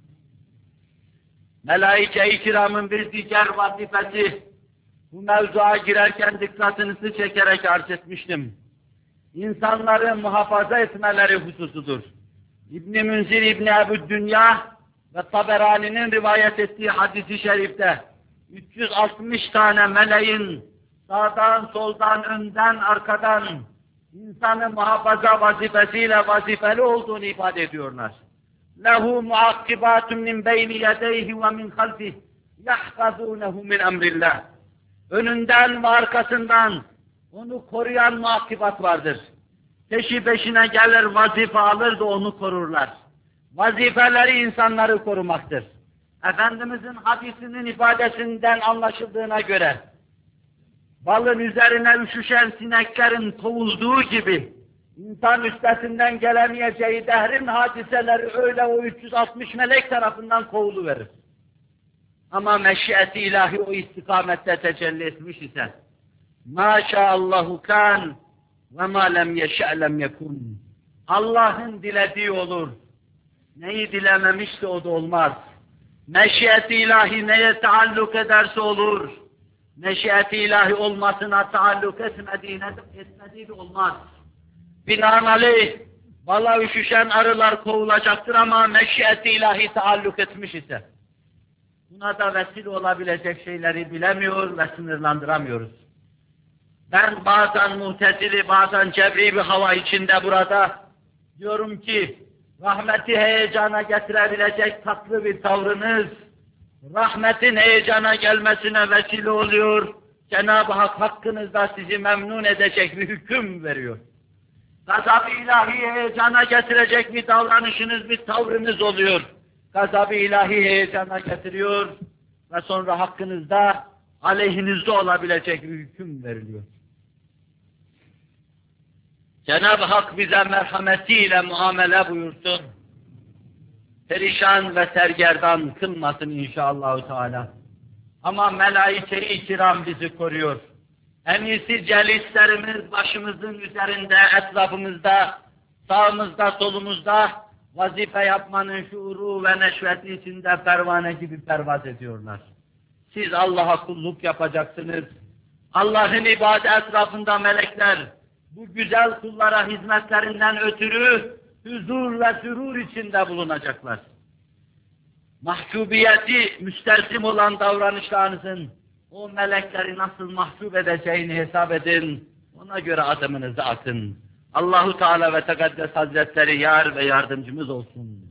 Melaike-i kiramın bir diğer vazifesi, bu mevzuya girerken dikkatinizi çekerek arz etmiştim. İnsanları muhafaza etmeleri hususudur. İbn-i Münzir İbn-i Ebü'd-Dünya ve Taberani'nin rivayet ettiği hadis-i şerifte üç yüz altmış tane meleğin sağdan, soldan, önden, arkadan insanı muhafaza vazifesiyle vazifeli olduğunu ifade ediyorlar. Lehu muakkibatun min beyni yedeyhi ve min halfih yahfazunehu min emrillah. Önünden ve arkasından onu koruyan muakkibat vardır. Peşi peşine gelir, vazife alır da onu korurlar. Vazifeleri insanları korumaktır. Efendimizin hadisinin ifadesinden anlaşıldığına göre, balın üzerine üşüşen sineklerin kovulduğu gibi, insan üstesinden gelemeyeceği dehrin hadiseleri öyle o üç yüz altmış melek tarafından kovuluverir. Ama meşiyeti ilahi o istikamette tecelli etmiş ise, maşaallahu kan ve ma lem yeşe' lem yekun. Allah'ın dilediği olur. Neyi dilememişse o da olmaz. Meşiyeti ilahi neye taalluk ederse olur. Meşiyeti ilahi olmasına taalluk etmediğine etmediği de olmaz. Binaenaleyh bala üşüşen arılar kovulacaktır ama meşiyeti ilahi taalluk etmiş ise buna da vesile olabilecek şeyleri bilemiyor ve sınırlandıramıyoruz. Ben bazen muhtezili, bazen cebri bir hava içinde burada diyorum ki rahmeti heyecana getirebilecek tatlı bir tavrınız, rahmetin heyecana gelmesine vesile oluyor. Cenab-ı Hak hakkınızda sizi memnun edecek bir hüküm veriyor. Gazab-ı ilahi heyecana getirecek bir davranışınız, bir tavrınız oluyor. Gazab-ı ilahi heyecana getiriyor ve sonra hakkınızda, aleyhinizde olabilecek bir hüküm veriliyor. Cenab-ı Hak bize merhametiyle muamele buyursun. Perişan ve sergerdan kılmasın inşallah Teala. Ama melaike-i kiram bizi koruyor. En iyisi celislerimiz başımızın üzerinde, etrafımızda, sağımızda, solumuzda vazife yapmanın şuuru ve neşveti içinde pervane gibi pervaz ediyorlar. Siz Allah'a kulluk yapacaksınız. Allah'ın ibadet etrafında melekler, bu güzel kullara hizmetlerinden ötürü huzur ve sürur içinde bulunacaklar. Mahcubiyeti müstersim olan davranışlarınızın o melekleri nasıl mahcup edeceğini hesap edin, ona göre adımınızı atın. Allahu Teala ve Tekaddes Hazretleri yar ve yardımcımız olsun.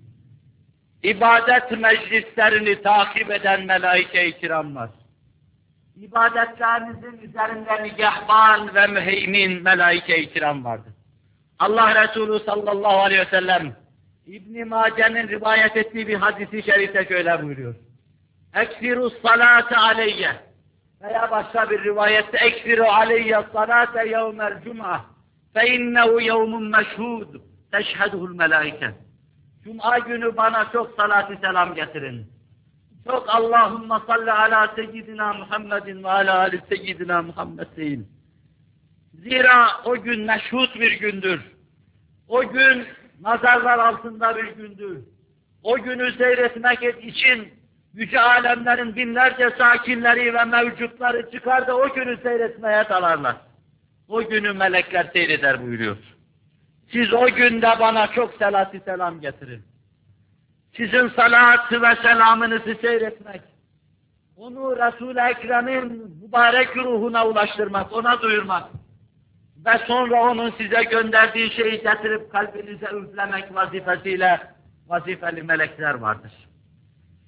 İbadet meclislerini takip eden melaike-i kiram var. İbadetlerinizin üzerinde nigahban ve müheymin melaike-i kiram vardır. Allah Resulü sallallahu aleyhi ve sellem İbn-i Mace'nin rivayet ettiği bir hadisi şerifte şöyle buyuruyor. Eksiru salate aleyye veya başka bir rivayette eksiru aleyye salate yevmel cum'a fe innehu yevmun meşhud teşheduhul melaike. Cuma günü bana çok salat-ı selam getirin. Çok Allahümme salli ala seyyidina Muhammedin ve ala ali seyyidina Muhammedin. Zira o gün meşhud bir gündür. O gün nazarlar altında bir gündür. O günü seyretmek için yüce alemlerin binlerce sakinleri ve mevcutları çıkar da o günü seyretmeye dalarlar. O günü melekler seyreder buyuruyor. Siz o günde bana çok salat-ı selam getirin. Sizin salatı ve selamınızı seyretmek, onu Resul-i Ekrem'in mübarek ruhuna ulaştırmak, ona duyurmak ve sonra onun size gönderdiği şeyi getirip kalbinize üflemek vazifesiyle vazifeli melekler vardır.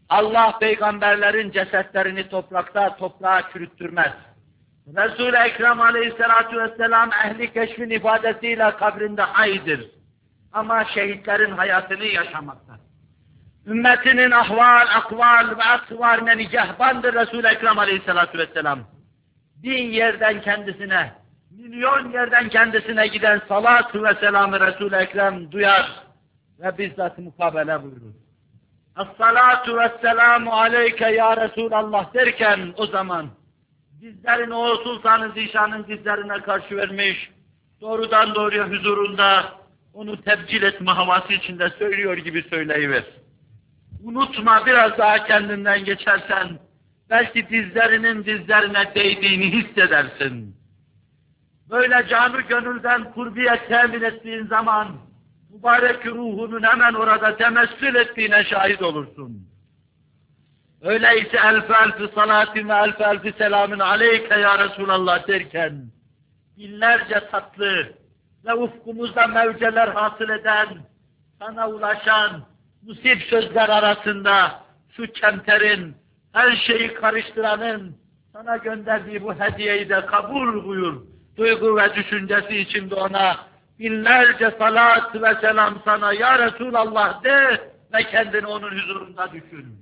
Allah peygamberlerin cesetlerini toprakta toprağa çürüttürmez. Resul-i Ekrem aleyhissalatu vesselam ehli keşfin ifadesiyle kabrinde haydır. Ama şehitlerin hayatını yaşamakta. Ümmetinin ahval, akval ve asvarine nigahbandır Resul-i Ekrem aleyhissalatu vesselam. Bin yerden kendisine, milyon yerden kendisine giden salat ve selamı Resul-i Ekrem duyar ve bizzat mukabele buyurur. Es-salatu vesselamu aleyke ya Resulallah derken o zaman dizlerini o Sultan-ı Zişan'ın dizlerine karşı vermiş, doğrudan doğruya huzurunda onu tebcil etme havası içinde söylüyor gibi söyleyiver. Unutma, biraz daha kendinden geçersen, belki dizlerinin dizlerine değdiğini hissedersin. Böyle canı gönülden kurbiyet temin ettiğin zaman, mübarek ruhunun hemen orada temessül ettiğine şahit olursun. Öyleyse elf elf salatin ve elf elf selamın aleyke ya Resulallah derken, binlerce tatlı ve ufkumuzda mevceler hasıl eden, sana ulaşan musib sözler arasında şu kemterin, her şeyi karıştıranın sana gönderdiği bu hediyeyi de kabul buyur. Duygu ve düşüncesi içinde ona binlerce salat ve selam sana ya Resulallah de ve kendini onun huzurunda düşün.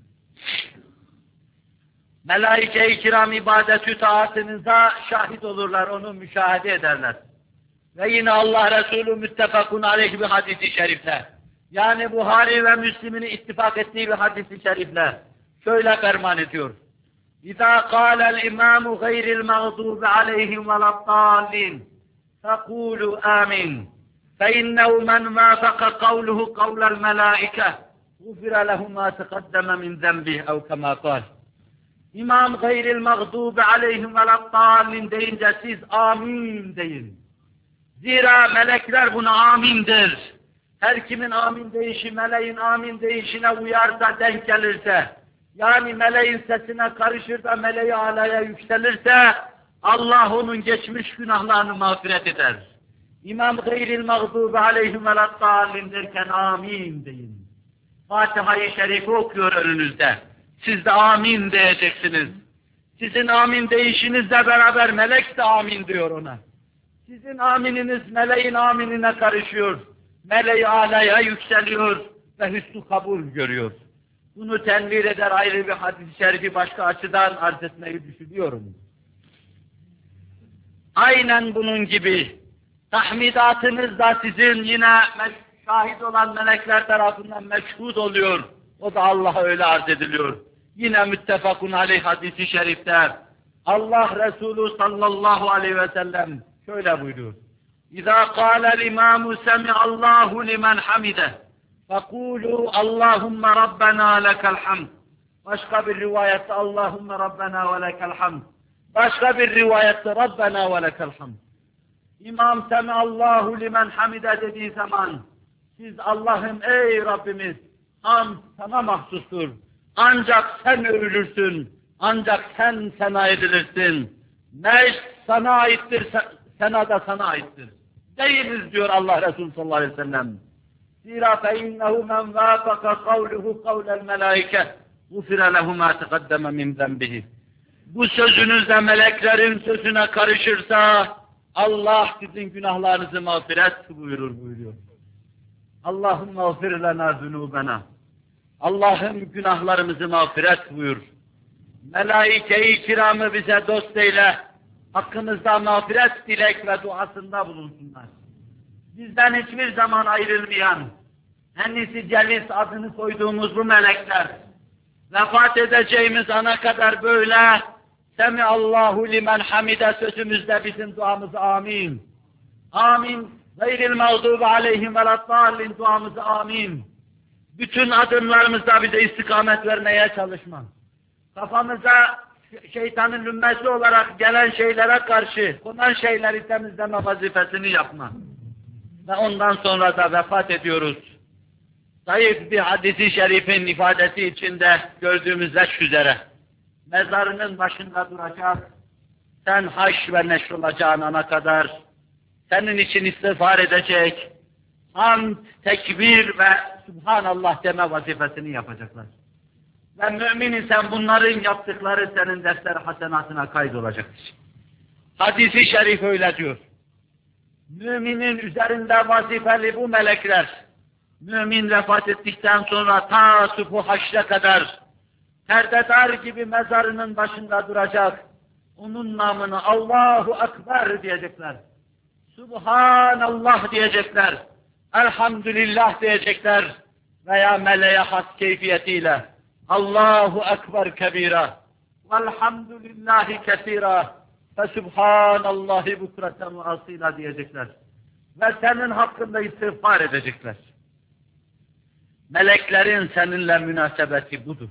Melaike-i kiram ibadet-ü taatınıza şahit olurlar, onu müşahede ederler. Ve yine Allah Resulü müttefakun aleyh bir hadis-i şerifle, yani Buhari ve Müslim'in ittifak ettiği bir hadis-i şerifle şöyle ferman ediyor. İzâ kâlel imâmu gayril mağdûbi aleyhim veladdâllin fekûlû âmin feinnehu men vâfaka kavluhu kavlel melâike gufira lehu mâ teqaddeme min zembih ev kemâ kâl. İmam gayril mağdûbi aleyhim veladdâllin deyince siz amin deyin. Zira melekler buna amin der. Her kimin amin deyişi meleğin amin deyişine uyarsa, denk gelirse, yani meleğin sesine karışır da meleği alaya yükselirse, Allah onun geçmiş günahlarını mağfiret eder. İmam gayril mağdûbi aleyhim veladdâllin derken amin deyin. Fatiha-i Şerif'i okuyor önünüzde. Siz de amin diyeceksiniz. Sizin amin deyişinizle beraber melek de amin diyor ona. Sizin amininiz meleğin aminine karışıyor. Meleği alaya yükseliyor ve hüsnü kabul görüyor. Bunu tenvir eder ayrı bir hadis-i şerifi başka açıdan arz etmeyi düşünüyorum. Aynen bunun gibi tahmidatınız da sizin yine şahit olan melekler tarafından meşhud oluyor. O da Allah'a öyle arz ediliyor. Yine müttefakun aleyh hadis-i şerifte Allah Resulü sallallahu aleyhi ve sellem şöyle buyuruyor. İzâ kâlel imâmu semi'allâhu limen hamide fekûlû Allahümme Rabbena lekel hamd. Başka bir rivayette Allahümme Rabbena ve lekel hamd. Başka bir rivayette Rabbena ve lekel hamd. İmam semi'allâhu limen hamide dediği zaman siz Allah'ım ey Rabbimiz hamd sana mahsustur. Ancak sen övülürsün. Ancak sen sena edilirsin. Mecd sana aittir. Sena da sana aittir. Değiliz diyor Allah Resulü sallallahu aleyhi ve sellem. Zira feinnehu men vâfaka kavluhu kavlel melâike gufire lehu mâ teqaddeme min zenbihi. Bu sözünüzle meleklerin sözüne karışırsa Allah sizin günahlarınızı mağfiret buyurur buyuruyor. Allahümme mağfir lena zunubena. Allah'ım günahlarımızı mağfiret buyur. Melaike-i kiramı bize dost eyle. Hakkımızda mağfiret dilek ve duasında bulunsunlar. Bizden hiçbir zaman ayrılmayan, en-i celis adını koyduğumuz bu melekler, vefat edeceğimiz ana kadar böyle, Semiallahu limen hamide sözümüzde bizim duamızı amin. Amin. Gayril mağdubi aleyhim veladdâllin duamızı amin. Bütün adımlarımızda bize istikamet vermeye çalışma. Kafamıza şeytanın lümmesi olarak gelen şeylere karşı konan şeyleri temizleme vazifesini yapma. Ve ondan sonra da vefat ediyoruz. Zayıf bir hadis-i şerifin ifadesi içinde gördüğümüz leş üzere. Mezarının başında duracak, sen haş ve neşr olacağın ana kadar senin için istiğfar edecek, hamd, tekbir ve Subhanallah deme vazifesini yapacaklar. Ve mümin isen bunların yaptıkları senin defter hasenatına kaydolacaktır. Hadis-i şerif öyle diyor. Müminin üzerinde vazifeli bu melekler, mümin vefat ettikten sonra ta sufu haşre kadar perdedar gibi mezarının başında duracak, onun namını Allahu Ekber diyecekler, Subhanallah diyecekler, Elhamdülillah diyecekler veya meleğe has keyfiyetiyle Allahu Ekber kebira velhamdülillahi kesira ve Subhanallahi bukreten ve asila diyecekler. Ve senin hakkında istiğfar edecekler. Meleklerin seninle münasebeti budur.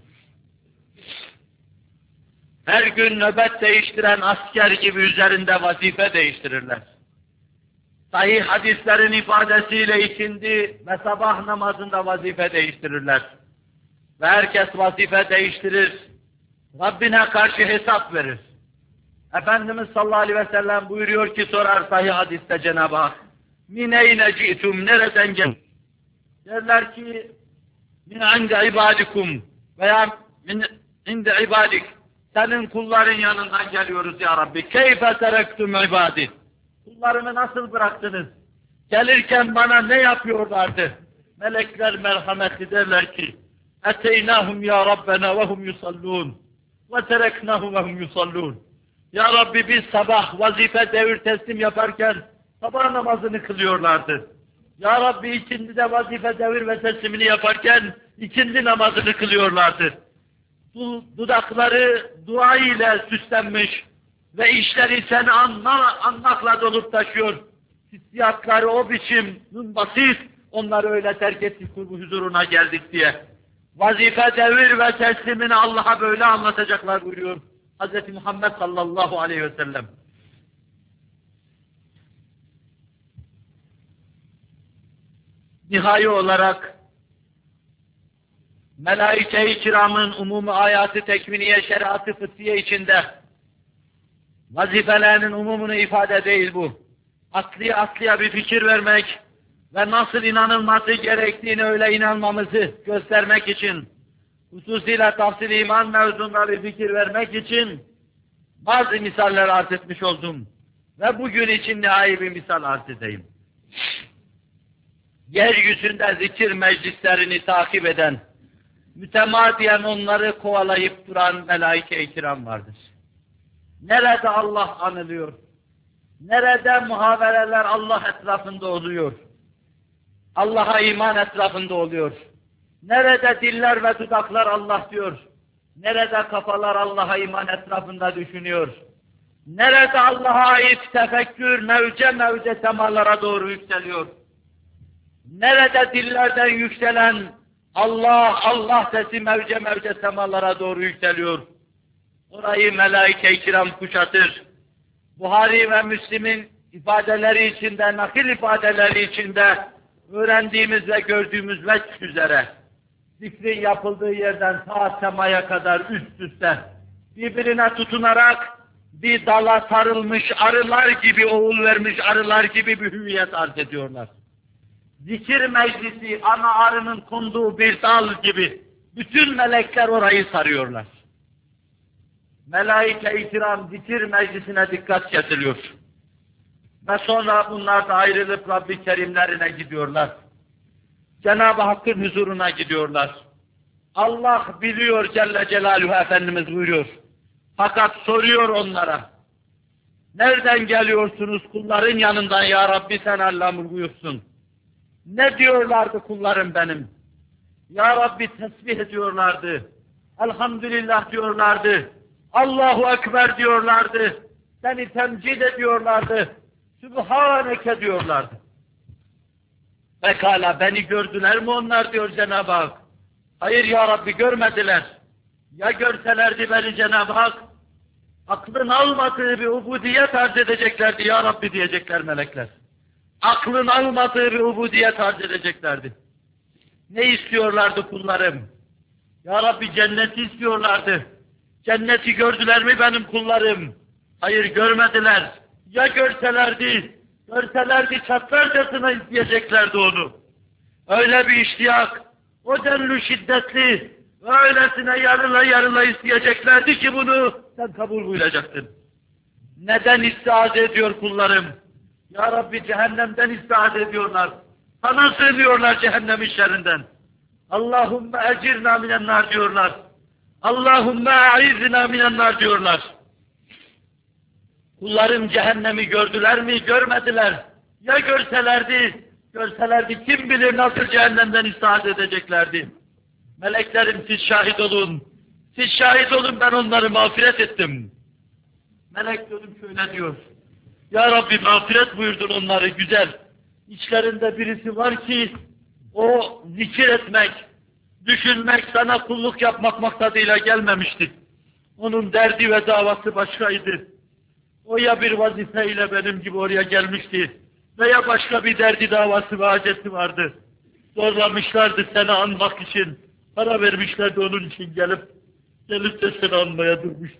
Her gün nöbet değiştiren asker gibi üzerinde vazife değiştirirler. Sahih hadislerin ifadesiyle ikindi ve sabah namazında vazife değiştirirler. Ve herkes vazife değiştirir, Rabbine karşı hesap verir. Efendimiz sallallahu aleyhi ve sellem buyuruyor ki, sorar sahih hadiste Cenab-ı Hak, min eyne ci'tum, nereden gel? Derler ki, min inde ibadikum veya min inde ibadik, senin kulların yanından geliyoruz ya Rabbi. Keyfe terektum ibadi, kullarımı nasıl bıraktınız? Gelirken bana ne yapıyorlardı? Melekler merhametli derler ki, eteynahum ya Rabbena ve hum yusallun ve tereknahum ve hum yusallun. Ya Rabbi biz sabah vazife devir teslim yaparken sabah namazını kılıyorlardı. Ya Rabbi ikindi de vazife devir ve teslimini yaparken ikindi namazını kılıyorlardı. Dudakları dua ile süslenmiş ve işleri seni anla, anmakla dolup taşıyor. Hissiyatları o biçim, basit, onları öyle terk ettik, kurbu huzuruna geldik diye. Vazife devir ve teslimini Allah'a böyle anlatacaklar buyuruyor Hz. Muhammed sallallahu aleyhi ve sellem. Nihai olarak Melaike-i Kiram'ın umumi ayatı tekviniye, şeriatı fıtriye içinde vazifelerinin umumunu ifade değil bu. Asli asliye bir fikir vermek ve nasıl inanılması gerektiğini öyle inanmamızı göstermek için, hususiyle tafsir iman mevzunda bir fikir vermek için bazı misaller arz etmiş oldum. Ve bugün için nihai bir misal arz edeyim. Yeryüzünde zikir meclislerini takip eden, mütemadiyen onları kovalayıp duran melaike-i kiram vardır. Nerede Allah anılıyor? Nerede muhavereler Allah etrafında oluyor? Allah'a iman etrafında oluyor. Nerede diller ve dudaklar Allah diyor? Nerede kafalar Allah'a iman etrafında düşünüyor? Nerede Allah'a ait tefekkür mevce mevce semalara doğru yükseliyor? Nerede dillerden yükselen Allah, Allah sesi mevce mevce semalara doğru yükseliyor? Orayı melaike-i kiram kuşatır. Buhari ve Müslim'in ifadeleri içinde, nakil ifadeleri içinde öğrendiğimiz ve gördüğümüz vecih üzere zikrin yapıldığı yerden ta semaya kadar üst üste birbirine tutunarak bir dala sarılmış arılar gibi, oğul vermiş arılar gibi bir hüviyet arz ediyorlar. Zikir meclisi ana arının konduğu bir dal gibi bütün melekler orayı sarıyorlar. Melaike-i kiram zikir meclisine dikkat kesiliyor. Ve sonra bunlar da ayrılıp Rabbi Kerimlerine gidiyorlar. Cenab-ı Hakk'ın huzuruna gidiyorlar. Allah biliyor Celle Celaluhu, Efendimiz buyuruyor. Fakat soruyor onlara. Nereden geliyorsunuz kulların yanından ya Rabbi, sen Allah'ım buyursun. Ne diyorlardı kullarım benim? Ya Rabbi tesbih ediyorlardı. Elhamdülillah diyorlardı. Allahu Ekber diyorlardı. Seni temcid ediyorlardı. Sübhaneke diyorlardı. Pekala beni gördüler mi onlar diyor Cenab-ı Hak. Hayır ya Rabbi görmediler. Ya görselerdi beni Cenab-ı Hak, aklın almadığı bir ubudiyet arz edeceklerdi ya Rabbi diyecekler melekler. Aklın almadığı bir ubudiyet arz edeceklerdi. Ne istiyorlardı kullarım? Ya Rabbi cenneti istiyorlardı. Cenneti gördüler mi benim kullarım? Hayır görmediler. Ya görselerdi, görselerdi çatlarcasına isteyeceklerdi onu. Öyle bir iştiyak, o denli şiddetli, öylesine yarıla yarıla isteyeceklerdi ki bunu sen kabul buyuracaktın. Neden istiaze ediyor kullarım? Ya Rabbi cehennemden istiaze ediyorlar. Sana sığınıyorlar cehennemin şerrinden. Allahümme ecirna minen nar diyorlar. Allahümme a'izna minen nar diyorlar. Kullarım cehennemi gördüler mi? Görmediler. Ya görselerdi, görselerdi kim bilir nasıl cehennemden istiaze edeceklerdi. Meleklerim siz şahit olun. Siz şahit olun ben onları mağfiret ettim. Melek dönüp şöyle diyor. Ya Rabbi mağfiret buyurdun onları güzel. İçlerinde birisi var ki o zikir etmek, düşünmek, sana kulluk yapmak maksadıyla gelmemişti. Onun derdi ve davası başkaydı. O ya bir vazifeyle benim gibi oraya gelmişti veya başka bir derdi davası ve haceti vardı. Zorlamışlardı seni anmak için. Para vermişlerdi onun için gelip, gelip de seni anmaya durmuştu.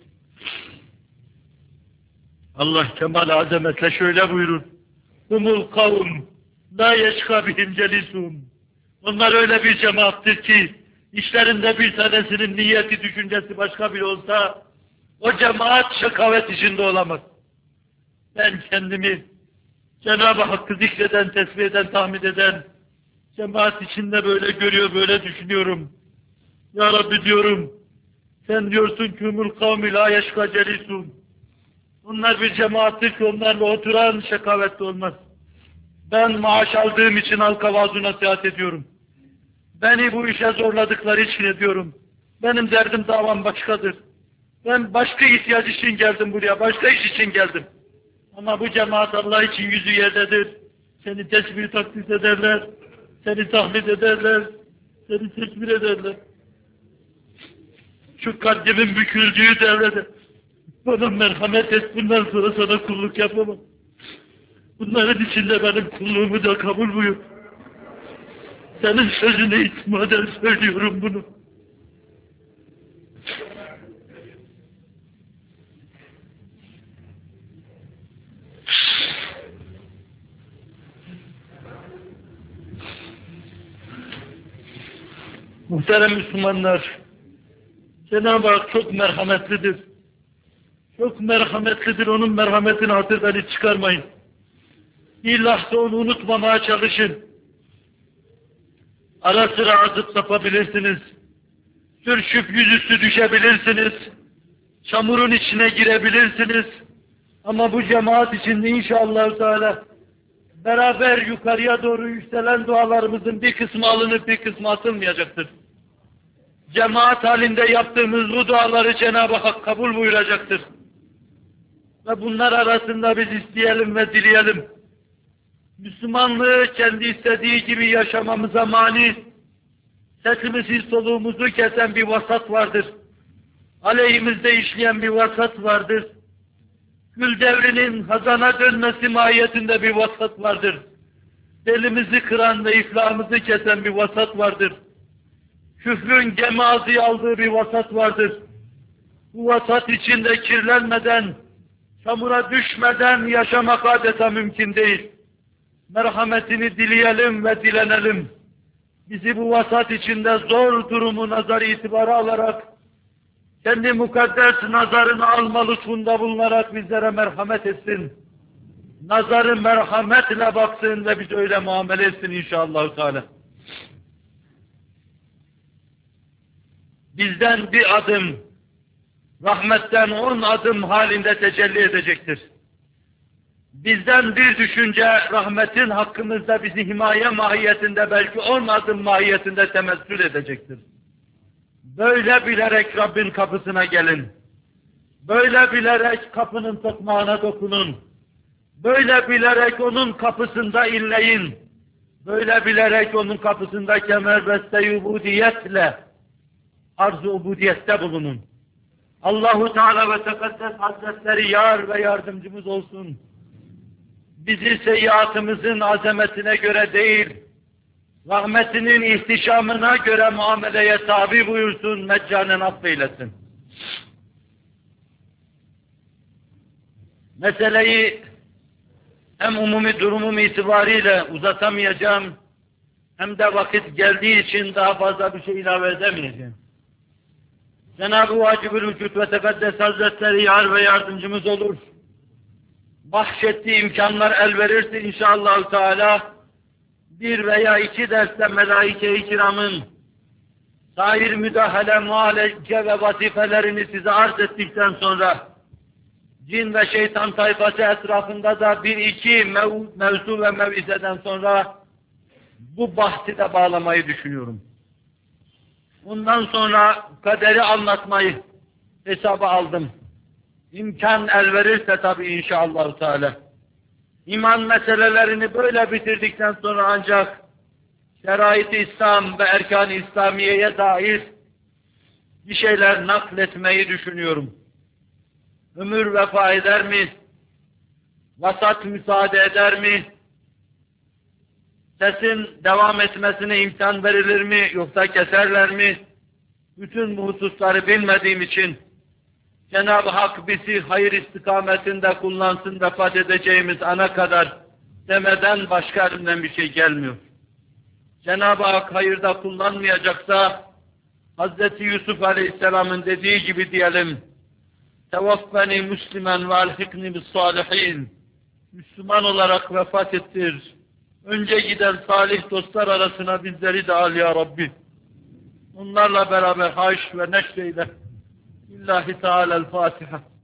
Allah kemal azametle şöyle buyurur. Humul kavm, la yeşka bihim celisum. Onlar öyle bir cemaattir ki, işlerinde bir tanesinin niyeti, düşüncesi başka biri olsa, o cemaat şakavet içinde olamaz. Ben kendimi Cenab-ı Hakk'ı zikreden, tesbih eden, tahmid eden, cemaat içinde böyle görüyor, böyle düşünüyorum. Ya Rabbi diyorum, sen diyorsun ki humul kavmi la yeşka celisum. Onlar bir cemaattir ki onlarla oturan şakavetli olmaz. Ben maaş aldığım için halka vaaz-ı nasihat ediyorum. Beni bu işe zorladıkları için ediyorum. Benim derdim davam başkadır. Ben başka ihtiyaç için geldim buraya, başka iş için geldim. Ama bu cemaat Allah için yüzü yerdedir. Seni tesbih takdis ederler, seni tahmid ederler, seni tekbir ederler. Şu kalbimin büküldüğü devrede bana merhamet et, bundan sonra sana kulluk yapamam. Bunların içinde benim kulluğumu da kabul buyur. Senin sözüne itimaden söylüyorum bunu. Muhterem Müslümanlar, Cenab-ı Hak çok merhametlidir. Çok merhametlidir, onun merhametini hatırdan hiç çıkarmayın. Bir lahza onu unutmamaya çalışın. Ara sıra azıp sapabilirsiniz. Sürçüp yüzüstü düşebilirsiniz. Çamurun içine girebilirsiniz. Ama bu cemaat içinde inşallah Teala beraber yukarıya doğru yükselen dualarımızın bir kısmı alınıp bir kısmı atılmayacaktır. Cemaat halinde yaptığımız bu duaları Cenab-ı Hak kabul buyuracaktır. Ve bunlar arasında biz isteyelim ve dileyelim. Müslümanlığı kendi istediği gibi yaşamamıza mani, sesimizi soluğumuzu kesen bir vasat vardır. Aleyhimizde işleyen bir vasat vardır. Gül devrinin hazana dönmesi mahiyetinde bir vasat vardır. Belimizi kıran ve iflahımızı kesen bir vasat vardır. Küfrün gemazı aldığı bir vasat vardır. Bu vasat içinde kirlenmeden, çamura düşmeden yaşamak adeta mümkün değil. Merhametini dileyelim ve dilenelim. Bizi bu vasat içinde zor durumu nazar itibarı alarak, kendi mukaddes nazarını alma lütfunda bulunarak bizlere merhamet etsin. Nazarı merhametle baksın ve bize öyle muamele etsin inşallah Teala. Bizden bir adım, rahmetten on adım halinde tecelli edecektir. Bizden bir düşünce, rahmetin hakkımızda bizi himaye mahiyetinde, belki on adım mahiyetinde temessül edecektir. Böyle bilerek Rabbin kapısına gelin. Böyle bilerek kapının tokmağına dokunun. Böyle bilerek onun kapısında inleyin. Böyle bilerek onun kapısında kemerbeste ubudiyetle, arz-ı ubudiyette bulunun. Allahu Teala ve Tekaddes Hazretleri yar ve yardımcımız olsun. Bizi seyyiatımızın azametine göre değil, rahmetinin ihtişamına göre muameleye tabi buyursun, meccanen affeylesin. Meseleyi hem umumi durumum itibariyle uzatamayacağım, hem de vakit geldiği için daha fazla bir şey ilave edemeyeceğim. Cenab-ı Vacib-ül Vücud ve Tekaddes Hazretleri yar ve yardımcımız olur. Bahşettiği imkanlar el verirse inşallah Teala bir veya iki derste melaike-i kiramın sair müdahale, muhalece ve vazifelerini size arz ettikten sonra cin ve şeytan tayfası etrafında da bir iki mev mevzu ve mevizeden sonra bu bahsi de bağlamayı düşünüyorum. Bundan sonra kaderi anlatmayı hesaba aldım. İmkan el verirse tabii inşallah Teala. İman meselelerini böyle bitirdikten sonra ancak şerait-i İslam ve erkan-ı İslamiye'ye dair bir şeyler nakletmeyi düşünüyorum. Ömür vefa eder mi? Vasat müsaade eder mi? Sesin devam etmesine imkan verilir mi yoksa keserler mi? Bütün bu hususları bilmediğim için Cenab-ı Hak bizi hayır istikametinde kullansın vefat edeceğimiz ana kadar demeden başka elimden bir şey gelmiyor. Cenab-ı Hak hayırda kullanmayacaksa Hazreti Yusuf Aleyhisselam'ın dediği gibi diyelim tevaffeni Müslüman ve alhikni bis salihin. Müslüman olarak vefat ettir. Önce giden salih dostlar arasına bizleri de al ya Rabbi. Onlarla beraber haş ve neşreyle. İllahi Teala'l-Fatiha.